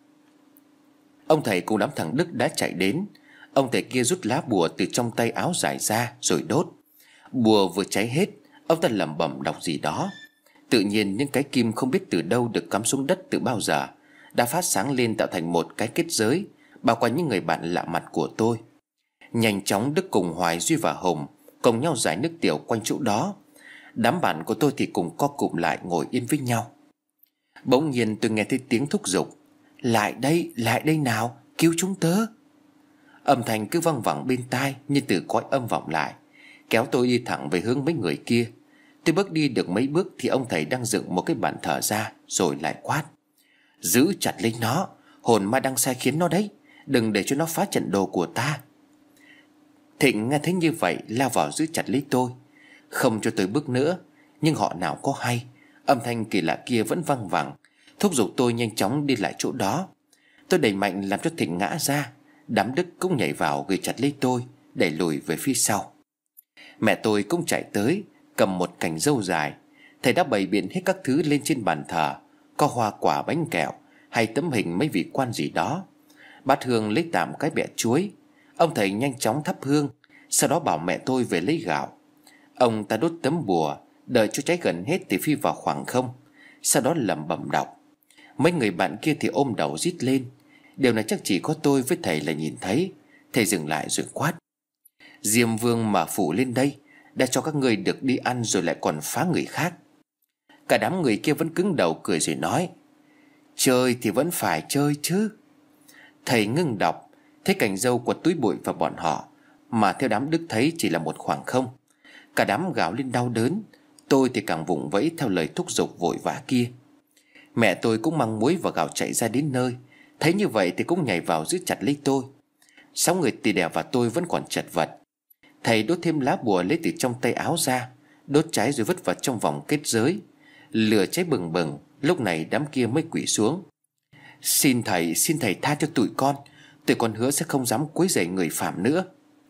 Ông thầy cùng đám thằng Đức đã chạy đến. Ông thầy kia rút lá bùa từ trong tay áo dài ra rồi đốt. Bùa vừa cháy hết, ông ta lẩm bẩm đọc gì đó. Tự nhiên những cái kim không biết từ đâu được cắm xuống đất từ bao giờ đã phát sáng lên, tạo thành một cái kết giới bao quanh những người bạn lạ mặt của tôi. Nhanh chóng Đức cùng Hoài, Duy và Hùng cùng nhau rải nước tiểu quanh chỗ đó. Đám bạn của tôi thì cùng co cụm lại ngồi yên với nhau. Bỗng nhiên tôi nghe thấy tiếng thúc giục: lại đây nào, cứu chúng tớ. Âm thanh cứ văng vẳng bên tai như từ cõi âm vọng lại, kéo tôi đi thẳng về hướng mấy người kia. Tôi bước đi được mấy bước thì ông thầy đang dựng một cái bàn thờ ra, rồi lại quát: giữ chặt lấy nó, hồn ma đang sai khiến nó đấy, đừng để cho nó phá trận đồ của ta. Thịnh nghe thấy như vậy lao vào giữ chặt lấy tôi, không cho tôi bước nữa. Nhưng họ nào có hay, âm thanh kỳ lạ kia vẫn văng vẳng, thúc giục tôi nhanh chóng đi lại chỗ đó. Tôi đẩy mạnh làm cho Thịnh ngã ra. Đám Đức cũng nhảy vào gửi chặt lấy tôi, đẩy lùi về phía sau. Mẹ tôi cũng chạy tới, cầm một cành dâu dài. Thầy đã bày biện hết các thứ lên trên bàn thờ, có hoa quả, bánh kẹo, hay tấm hình mấy vị quan gì đó. Bát hương lấy tạm cái bẹ chuối. Ông thầy nhanh chóng thắp hương, sau đó bảo mẹ tôi về lấy gạo. Ông ta đốt tấm bùa, đợi cho cháy gần hết thì phi vào khoảng không, sau đó lẩm bẩm đọc. Mấy người bạn kia thì ôm đầu rít lên. Điều này chắc chỉ có tôi với thầy là nhìn thấy. Thầy dừng lại rồi quát: Diêm Vương mà phủ lên đây, đã cho các ngươi được đi ăn rồi lại còn phá người khác. Cả đám người kia vẫn cứng đầu cười rồi nói: chơi thì vẫn phải chơi chứ. Thầy ngưng đọc, thấy cành dâu quật túi bụi vào bọn họ, mà theo đám Đức thấy chỉ là một khoảng không. Cả đám gào lên đau đớn. Tôi thì càng vùng vẫy theo lời thúc giục vội vã kia. Mẹ tôi cũng mang muối và gạo chạy ra đến nơi, thấy như vậy thì cũng nhảy vào giữ chặt lấy tôi. 6 người tì đè vào tôi vẫn còn chật vật. Thầy đốt thêm lá bùa lấy từ trong tay áo ra, đốt cháy rồi vứt vào trong vòng kết giới. Lửa cháy bừng bừng. Lúc này đám kia mới quỳ xuống: xin thầy tha cho tụi con con hứa sẽ không dám quấy rầy người phạm nữa.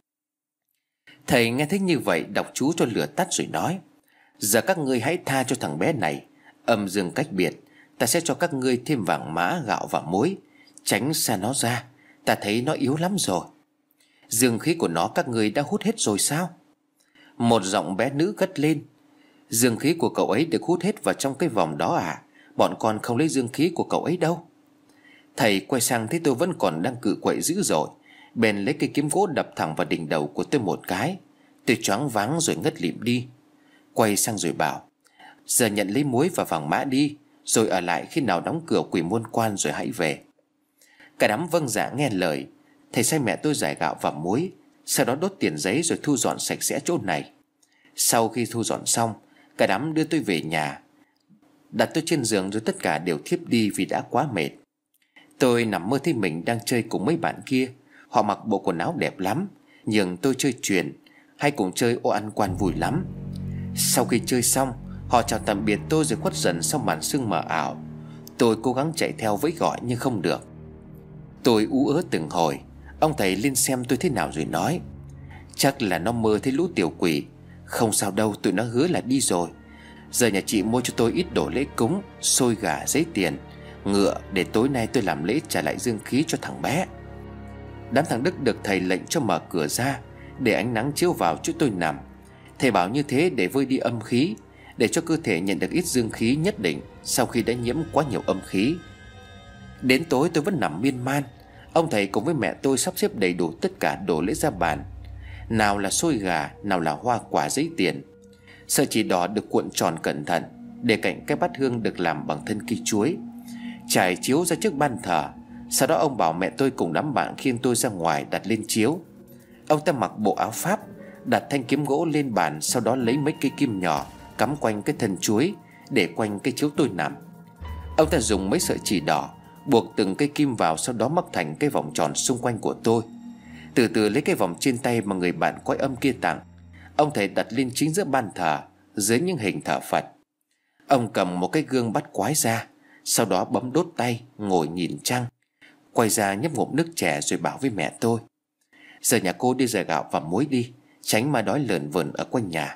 Thầy nghe thấy như vậy đọc chú cho lửa tắt rồi nói: giờ các ngươi hãy tha cho thằng bé này. Âm dương cách biệt, ta sẽ cho các ngươi thêm vàng mã, gạo và muối. Tránh xa nó ra, ta thấy nó yếu lắm rồi. Dương khí của nó các ngươi đã hút hết rồi sao? Một giọng bé nữ cất lên: dương khí của cậu ấy được hút hết vào trong cái vòng đó à? Bọn con không lấy dương khí của cậu ấy đâu. Thầy quay sang thấy tôi vẫn còn đang cự quậy dữ dội, bèn lấy cây kiếm gỗ đập thẳng vào đỉnh đầu của tôi một cái. Tôi choáng váng rồi ngất lịm đi. Quay sang rồi bảo: giờ nhận lấy muối và vàng mã đi, rồi ở lại khi nào đóng cửa Quỷ Môn Quan rồi hãy về. Cả đám vâng dạ nghe lời. Thầy sai mẹ tôi rải gạo và muối, sau đó đốt tiền giấy rồi thu dọn sạch sẽ chỗ này. Sau khi thu dọn xong, cả đám đưa tôi về nhà, đặt tôi trên giường rồi tất cả đều thiếp đi vì đã quá mệt. Tôi nằm mơ thấy mình đang chơi cùng mấy bạn kia. Họ mặc bộ quần áo đẹp lắm, nhường tôi chơi chuyền, hay cùng chơi ô ăn quan vui lắm. Sau khi chơi xong, họ chào tạm biệt tôi rồi khuất dần sau màn sương mờ ảo. Tôi cố gắng chạy theo vẫy gọi nhưng không được. Tôi ú ớ từng hồi. Ông thầy lên xem tôi thế nào rồi nói: chắc là nó mơ thấy lũ tiểu quỷ. Không sao đâu, tụi nó hứa là đi rồi. Giờ nhà chị mua cho tôi ít đồ lễ cúng, xôi gà, giấy tiền, ngựa, để tối nay tôi làm lễ trả lại dương khí cho thằng bé. Đám thằng Đức được thầy lệnh cho mở cửa ra, để ánh nắng chiếu vào chỗ tôi nằm. Thầy bảo như thế để vơi đi âm khí, để cho cơ thể nhận được ít dương khí nhất định sau khi đã nhiễm quá nhiều âm khí. Đến tối tôi vẫn nằm miên man. Ông thầy cùng với mẹ tôi sắp xếp đầy đủ tất cả đồ lễ ra bàn. Nào là xôi gà, nào là hoa quả, giấy tiền. Sợi chỉ đỏ được cuộn tròn cẩn thận, để cạnh cái bát hương được làm bằng thân cây chuối, trải chiếu ra trước ban thờ, Sau đó ông bảo mẹ tôi cùng đám bạn khiêng tôi ra ngoài đặt lên chiếu. Ông ta mặc bộ áo Pháp, đặt thanh kiếm gỗ lên bàn, sau đó lấy mấy cây kim nhỏ cắm quanh cái thân chuối để quanh cái chiếu tôi nằm. Ông ta dùng mấy sợi chỉ đỏ buộc từng cây kim vào, sau đó mắc thành cái vòng tròn xung quanh của tôi. Từ từ lấy cái vòng trên tay mà người bạn cõi âm kia tặng. Ông thầy đặt lên chính giữa ban thờ, dưới những hình thờ Phật. Ông cầm một cái gương bắt quái ra, sau đó bấm đốt tay, ngồi nhìn trăng, quay ra nhấp ngụm nước chè rồi bảo với mẹ tôi: giờ nhà cô đi rời gạo và muối đi, tránh ma đói lởn vởn ở quanh nhà.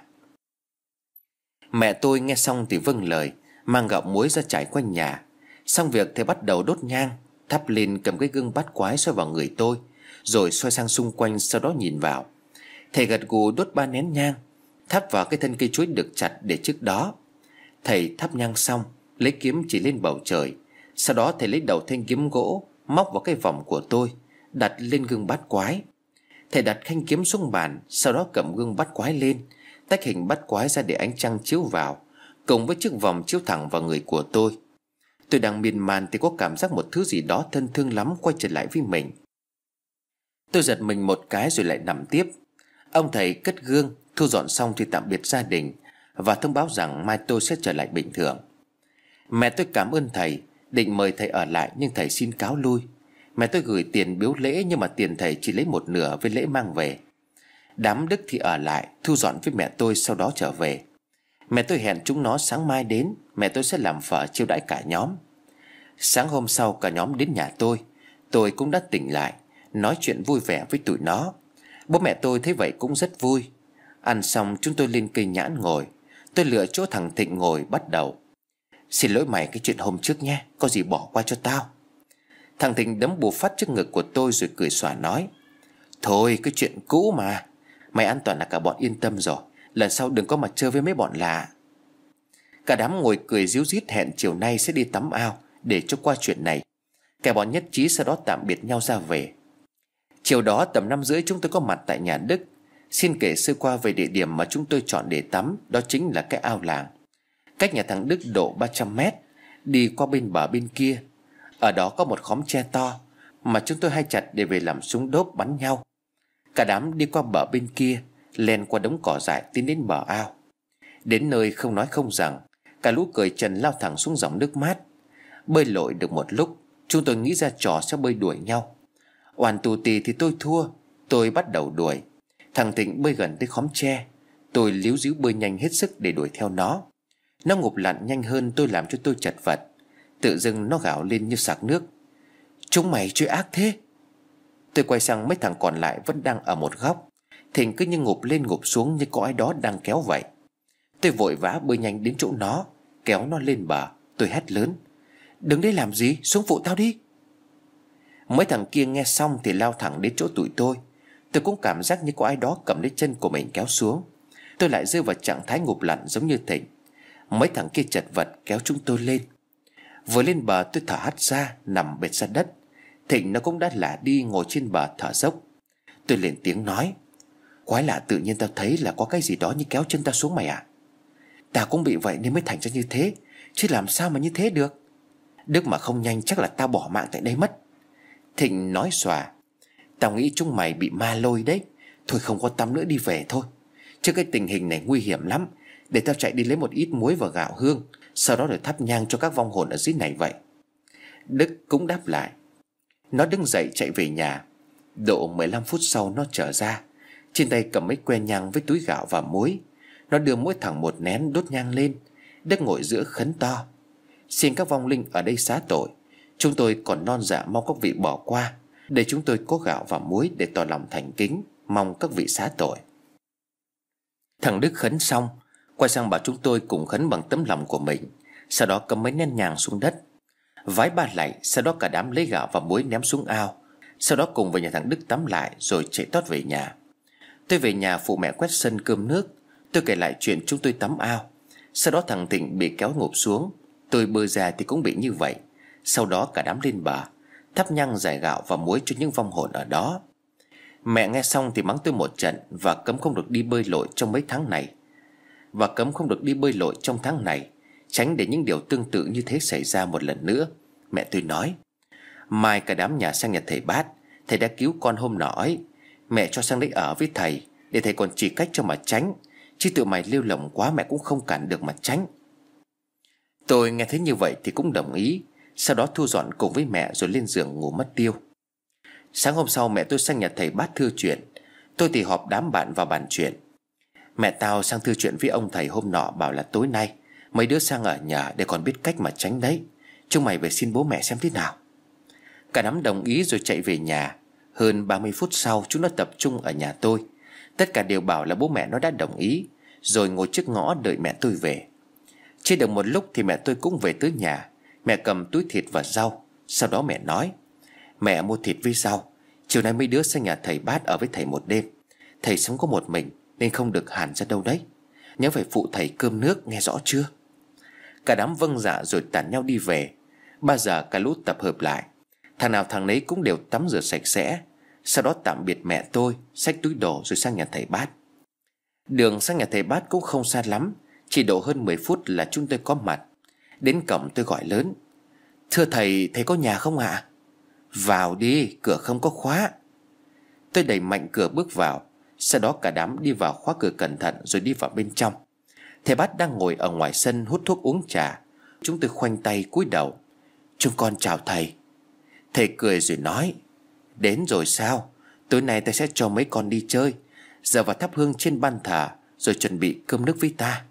Mẹ tôi nghe xong thì vâng lời, mang gạo muối ra trải quanh nhà. Xong việc thì bắt đầu đốt nhang, thắp lên, cầm cái gương bát quái xoay vào người tôi, rồi xoay sang xung quanh, sau đó nhìn vào. Thầy gật gù đốt 3 nén nhang, thắp vào cái thân cây chuối được chặt để trước đó. Thầy thắp nhang xong, lấy kiếm chỉ lên bầu trời. Sau đó thầy lấy đầu thanh kiếm gỗ móc vào cái vòng của tôi, đặt lên gương bát quái. Thầy đặt thanh kiếm xuống bàn, sau đó cầm gương bát quái lên, tách hình bát quái ra để ánh trăng chiếu vào, cùng với chiếc vòng chiếu thẳng vào người của tôi. Tôi đang miên man thì có cảm giác một thứ gì đó thân thương lắm quay trở lại với mình. Tôi giật mình một cái rồi lại nằm tiếp. Ông thầy cất gương, thu dọn xong thì tạm biệt gia đình và thông báo rằng mai tôi sẽ trở lại bình thường. Mẹ tôi cảm ơn thầy, định mời thầy ở lại nhưng thầy xin cáo lui. Mẹ tôi gửi tiền biếu lễ nhưng mà tiền thầy chỉ lấy một nửa với lễ mang về. Đám Đức thì ở lại thu dọn với mẹ tôi, sau đó trở về. Mẹ tôi hẹn chúng nó sáng mai đến, mẹ tôi sẽ làm phở chiêu đãi cả nhóm. Sáng hôm sau cả nhóm đến nhà tôi cũng đã tỉnh lại, nói chuyện vui vẻ với tụi nó. Bố mẹ tôi thấy vậy cũng rất vui. Ăn xong chúng tôi lên cây nhãn ngồi. Tôi lựa chỗ thằng Thịnh ngồi bắt đầu: xin lỗi mày cái chuyện hôm trước nhé, có gì bỏ qua cho tao. Thằng Thịnh đấm bù phát trước ngực của tôi rồi cười xòa nói: thôi cái chuyện cũ mà, mày an toàn là cả bọn yên tâm rồi, lần sau đừng có mà chơi với mấy bọn lạ. Cả đám ngồi cười ríu rít hẹn chiều nay sẽ đi tắm ao để cho qua chuyện này. Cả bọn nhất trí sau đó tạm biệt nhau ra về. Chiều đó tầm 5:30 chúng tôi có mặt tại nhà Đức. Xin kể sơ qua về địa điểm mà chúng tôi chọn để tắm. Đó chính là cái ao làng, cách nhà thằng Đức độ 300 mét. Đi qua bên bờ bên kia, ở đó có một khóm tre to mà chúng tôi hay chặt để về làm súng đốp bắn nhau. Cả đám đi qua bờ bên kia, len qua đống cỏ dại tiến đến bờ ao. Đến nơi không nói không rằng, cả lũ cởi trần lao thẳng xuống dòng nước mát. Bơi lội được một lúc, chúng tôi nghĩ ra trò sẽ bơi đuổi nhau. Oàn tù tì thì tôi thua, tôi bắt đầu đuổi. Thằng Thịnh bơi gần tới khóm tre, tôi líu ríu bơi nhanh hết sức để đuổi theo nó. Nó ngụp lặn nhanh hơn tôi làm cho tôi chật vật. Tự dưng nó gào lên như sặc nước: chúng mày chơi ác thế. Tôi quay sang mấy thằng còn lại vẫn đang ở một góc. Thịnh cứ như ngụp lên ngụp xuống như có ai đó đang kéo vậy. Tôi vội vã bơi nhanh đến chỗ nó, kéo nó lên bờ. Tôi hét lớn: đừng đấy làm gì, xuống phụ tao đi. Mấy thằng kia nghe xong thì lao thẳng đến chỗ tụi tôi. Tôi cũng cảm giác như có ai đó cầm lấy chân của mình kéo xuống. Tôi lại rơi vào trạng thái ngụp lặn giống như Thịnh. Mấy thằng kia chật vật kéo chúng tôi lên. Vừa lên bờ tôi thở hắt ra, nằm bệt ra đất. Thịnh nó cũng đã lả đi ngồi trên bờ thở dốc. Tôi lên tiếng nói: quái lạ, tự nhiên tao thấy là có cái gì đó như kéo chân tao xuống mày à. Tao cũng bị vậy nên mới thành ra như thế, chứ làm sao mà như thế được. Đức mà không nhanh chắc là tao bỏ mạng tại đây mất. Thịnh nói xòa: tao nghĩ chúng mày bị ma lôi đấy. Thôi không có tắm nữa, đi về thôi. Chứ cái tình hình này nguy hiểm lắm. Để tao chạy đi lấy một ít muối và gạo hương, sau đó rồi thắp nhang cho các vong hồn ở dưới này vậy. Đức cũng đáp lại. Nó đứng dậy chạy về nhà. Độ 15 phút sau nó trở ra, trên tay cầm mấy que nhang với túi gạo và muối. Nó đưa mỗi thằng một nén đốt nhang lên. Đức ngồi giữa khấn to: xin các vong linh ở đây xá tội. Chúng tôi còn non dạ mong các vị bỏ qua, để chúng tôi có gạo và muối để tỏ lòng thành kính, mong các vị xá tội. Thằng Đức khấn xong, quay sang bảo chúng tôi cùng khấn bằng tấm lòng của mình. Sau đó cầm mấy nén nhang xuống đất, vái ba lạy. Sau đó cả đám lấy gạo và muối ném xuống ao. Sau đó cùng về nhà thằng Đức tắm lại rồi chạy tót về nhà. Tôi về nhà phụ mẹ quét sân cơm nước. Tôi kể lại chuyện chúng tôi tắm ao. Sau đó thằng Thịnh bị kéo ngụp xuống, tôi bơi ra thì cũng bị như vậy. Sau đó cả đám lên bờ, thắp nhang rải gạo và muối cho những vong hồn ở đó. Mẹ nghe xong thì mắng tôi một trận và cấm không được đi bơi lội trong tháng này, tránh để những điều tương tự như thế xảy ra một lần nữa. Mẹ tôi nói: Mai cả đám nhà sang nhà thầy Bát. Thầy đã cứu con hôm nọ ấy. Mẹ cho sang đấy ở với thầy, để thầy còn chỉ cách cho mà tránh. Chứ tụi mày lêu lỏng quá mẹ cũng không cản được mà tránh. Tôi nghe thấy như vậy thì cũng đồng ý. Sau đó thu dọn cùng với mẹ rồi lên giường ngủ mất tiêu. Sáng hôm sau mẹ tôi sang nhà thầy Bát thưa chuyện. Tôi thì họp đám bạn vào bàn chuyện. Mẹ tao sang thưa chuyện với ông thầy hôm nọ, bảo là tối nay mấy đứa sang ở nhà để còn biết cách mà tránh đấy. Chúng mày về xin bố mẹ xem thế nào. Cả đám đồng ý rồi chạy về nhà. Hơn 30 phút sau chúng nó tập trung ở nhà tôi. Tất cả đều bảo là bố mẹ nó đã đồng ý, rồi ngồi trước ngõ đợi mẹ tôi về. Chưa được một lúc thì mẹ tôi cũng về tới nhà. Mẹ cầm túi thịt và rau. Sau đó mẹ nói: mẹ mua thịt với rau. Chiều nay mấy đứa sang nhà thầy Bát ở với thầy một đêm. Thầy sống có một mình nên không được hàn ra đâu đấy. Nhớ phải phụ thầy cơm nước, nghe rõ chưa? Cả đám vâng dạ rồi tản nhau đi về. 3 giờ cả lũ tập hợp lại. Thằng nào thằng nấy cũng đều tắm rửa sạch sẽ. Sau đó tạm biệt mẹ tôi, xách túi đồ rồi sang nhà thầy Bát. Đường sang nhà thầy Bát cũng không xa lắm, chỉ độ hơn 10 phút là chúng tôi có mặt. Đến cổng tôi gọi lớn: thưa thầy, thầy có nhà không ạ? Vào đi, cửa không có khóa. Tôi đẩy mạnh cửa bước vào. Sau đó cả đám đi vào khóa cửa cẩn thận rồi đi vào bên trong. Thầy Bát đang ngồi ở ngoài sân hút thuốc uống trà. Chúng tôi khoanh tay cúi đầu: chúng con chào thầy. Thầy cười rồi nói: đến rồi sao? Tối nay ta sẽ cho mấy con đi chơi. Giờ vào thắp hương trên ban thờ rồi chuẩn bị cơm nước với ta.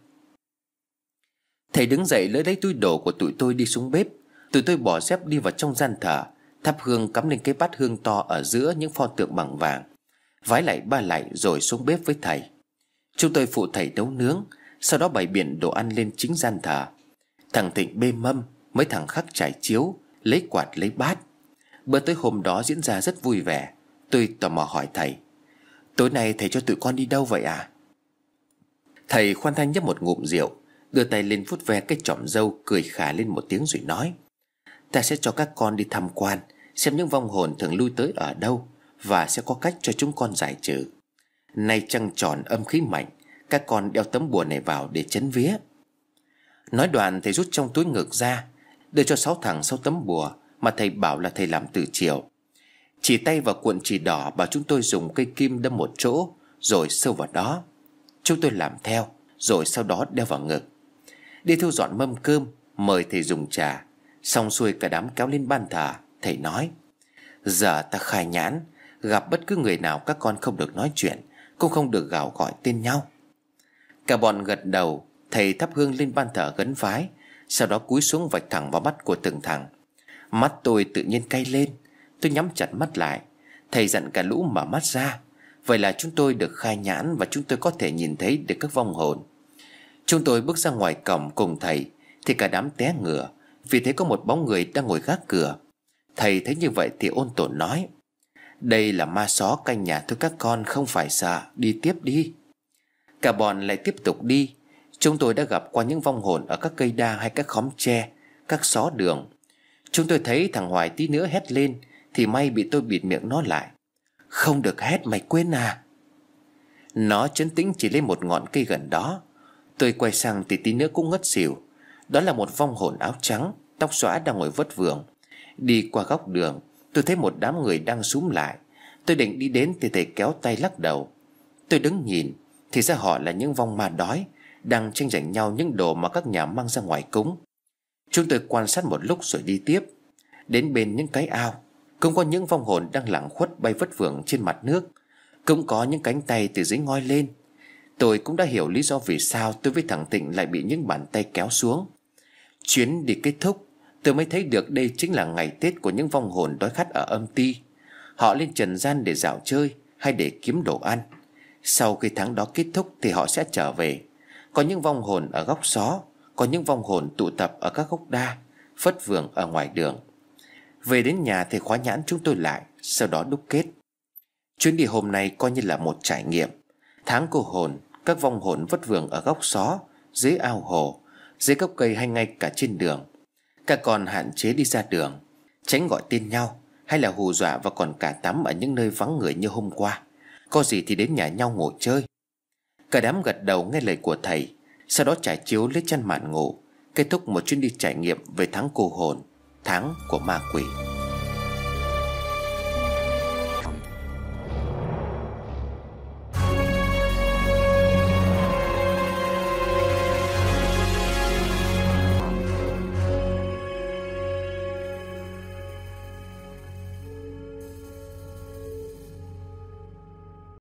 Thầy đứng dậy lấy túi đồ của tụi tôi đi xuống bếp. Tụi tôi bỏ dép đi vào trong gian thờ, thắp hương cắm lên cái bát hương to ở giữa những pho tượng bằng vàng, vái lại ba lại rồi xuống bếp với thầy. Chúng tôi phụ thầy nấu nướng. Sau đó bày biện đồ ăn lên chính gian thờ. Thằng Thịnh bê mâm, mấy thằng khác trải chiếu, lấy quạt lấy bát. Bữa tối hôm đó diễn ra rất vui vẻ. Tôi tò mò hỏi thầy: tối nay thầy cho tụi con đi đâu vậy à? Thầy khoan thai nhấp một ngụm rượu, đưa tay lên vuốt ve cái chỏm râu, cười khà lên một tiếng rồi nói: ta sẽ cho các con đi tham quan, xem những vong hồn thường lui tới ở đâu, và sẽ có cách cho chúng con giải trừ. Nay trăng tròn âm khí mạnh, các con đeo tấm bùa này vào để trấn vía. Nói đoạn thầy rút trong túi ngực ra, đưa cho 6 thằng 6 tấm bùa mà thầy bảo là thầy làm từ chiều. Chỉ tay vào cuộn chỉ đỏ, bảo chúng tôi dùng cây kim đâm một chỗ rồi sâu vào đó. Chúng tôi làm theo, rồi sau đó đeo vào ngực. Đi thu dọn mâm cơm, mời thầy dùng trà. Xong xuôi cả đám kéo lên ban thờ. Thầy nói: giờ ta khai nhãn, gặp bất cứ người nào các con không được nói chuyện, cũng không được gào gọi tên nhau. Cả bọn gật đầu. Thầy thắp hương lên ban thờ khấn vái. Sau đó cúi xuống vạch thẳng vào mắt của từng thằng. Mắt tôi tự nhiên cay lên. Tôi nhắm chặt mắt lại. Thầy dặn cả lũ mở mắt ra. Vậy là chúng tôi được khai nhãn, và chúng tôi có thể nhìn thấy được các vong hồn. Chúng tôi bước ra ngoài cổng cùng thầy thì cả đám té ngửa, vì thấy có một bóng người đang ngồi gác cửa. Thầy thấy như vậy thì ôn tồn nói: đây là ma só canh nhà thôi các con, không phải sợ, đi tiếp đi. Cả bọn lại tiếp tục đi. Chúng tôi đã gặp qua những vong hồn ở các cây đa hay các khóm tre, các xó đường. Chúng tôi thấy thằng Hoài tí nữa hét lên thì may bị tôi bịt miệng nó lại: không được hét, mày quên à. Nó trấn tĩnh chỉ lên một ngọn cây gần đó. Tôi quay sang thì tí nữa cũng ngất xỉu. Đó là một vong hồn áo trắng, tóc xõa đang ngồi vất vưởng. Đi qua góc đường, tôi thấy một đám người đang xúm lại. Tôi định đi đến thì thầy kéo tay lắc đầu. Tôi đứng nhìn thì ra họ là những vong ma đói, đang tranh giành nhau những đồ mà các nhà mang ra ngoài cúng. Chúng tôi quan sát một lúc rồi đi tiếp. Đến bên những cái ao, cũng có những vong hồn đang lảng khuất bay vất vưởng trên mặt nước. Cũng có những cánh tay từ dưới ngoi lên. Tôi cũng đã hiểu lý do vì sao tôi với thằng Tịnh lại bị những bàn tay kéo xuống. Chuyến đi kết thúc, tôi mới thấy được đây chính là ngày Tết của những vong hồn đói khát ở âm ty. Họ lên trần gian để dạo chơi hay để kiếm đồ ăn. Sau khi tháng đó kết thúc thì họ sẽ trở về. Có những vong hồn ở góc xó, có những vong hồn tụ tập ở các gốc đa, phất vưởng ở ngoài đường. Về đến nhà thì khóa nhãn chúng tôi lại, sau đó đúc kết. Chuyến đi hôm nay coi như là một trải nghiệm. Tháng cô hồn, các vong hồn vất vưởng ở góc xó, dưới ao hồ, dưới gốc cây hay ngay cả trên đường. Các con hạn chế đi ra đường, tránh gọi tên nhau hay là hù dọa, và còn cả tắm ở những nơi vắng người như hôm qua. Có gì thì đến nhà nhau ngồi chơi. Cả đám gật đầu nghe lời của thầy. Sau đó trải chiếu lấy chăn màn ngủ, kết thúc một chuyến đi trải nghiệm về tháng cô hồn, tháng của ma quỷ.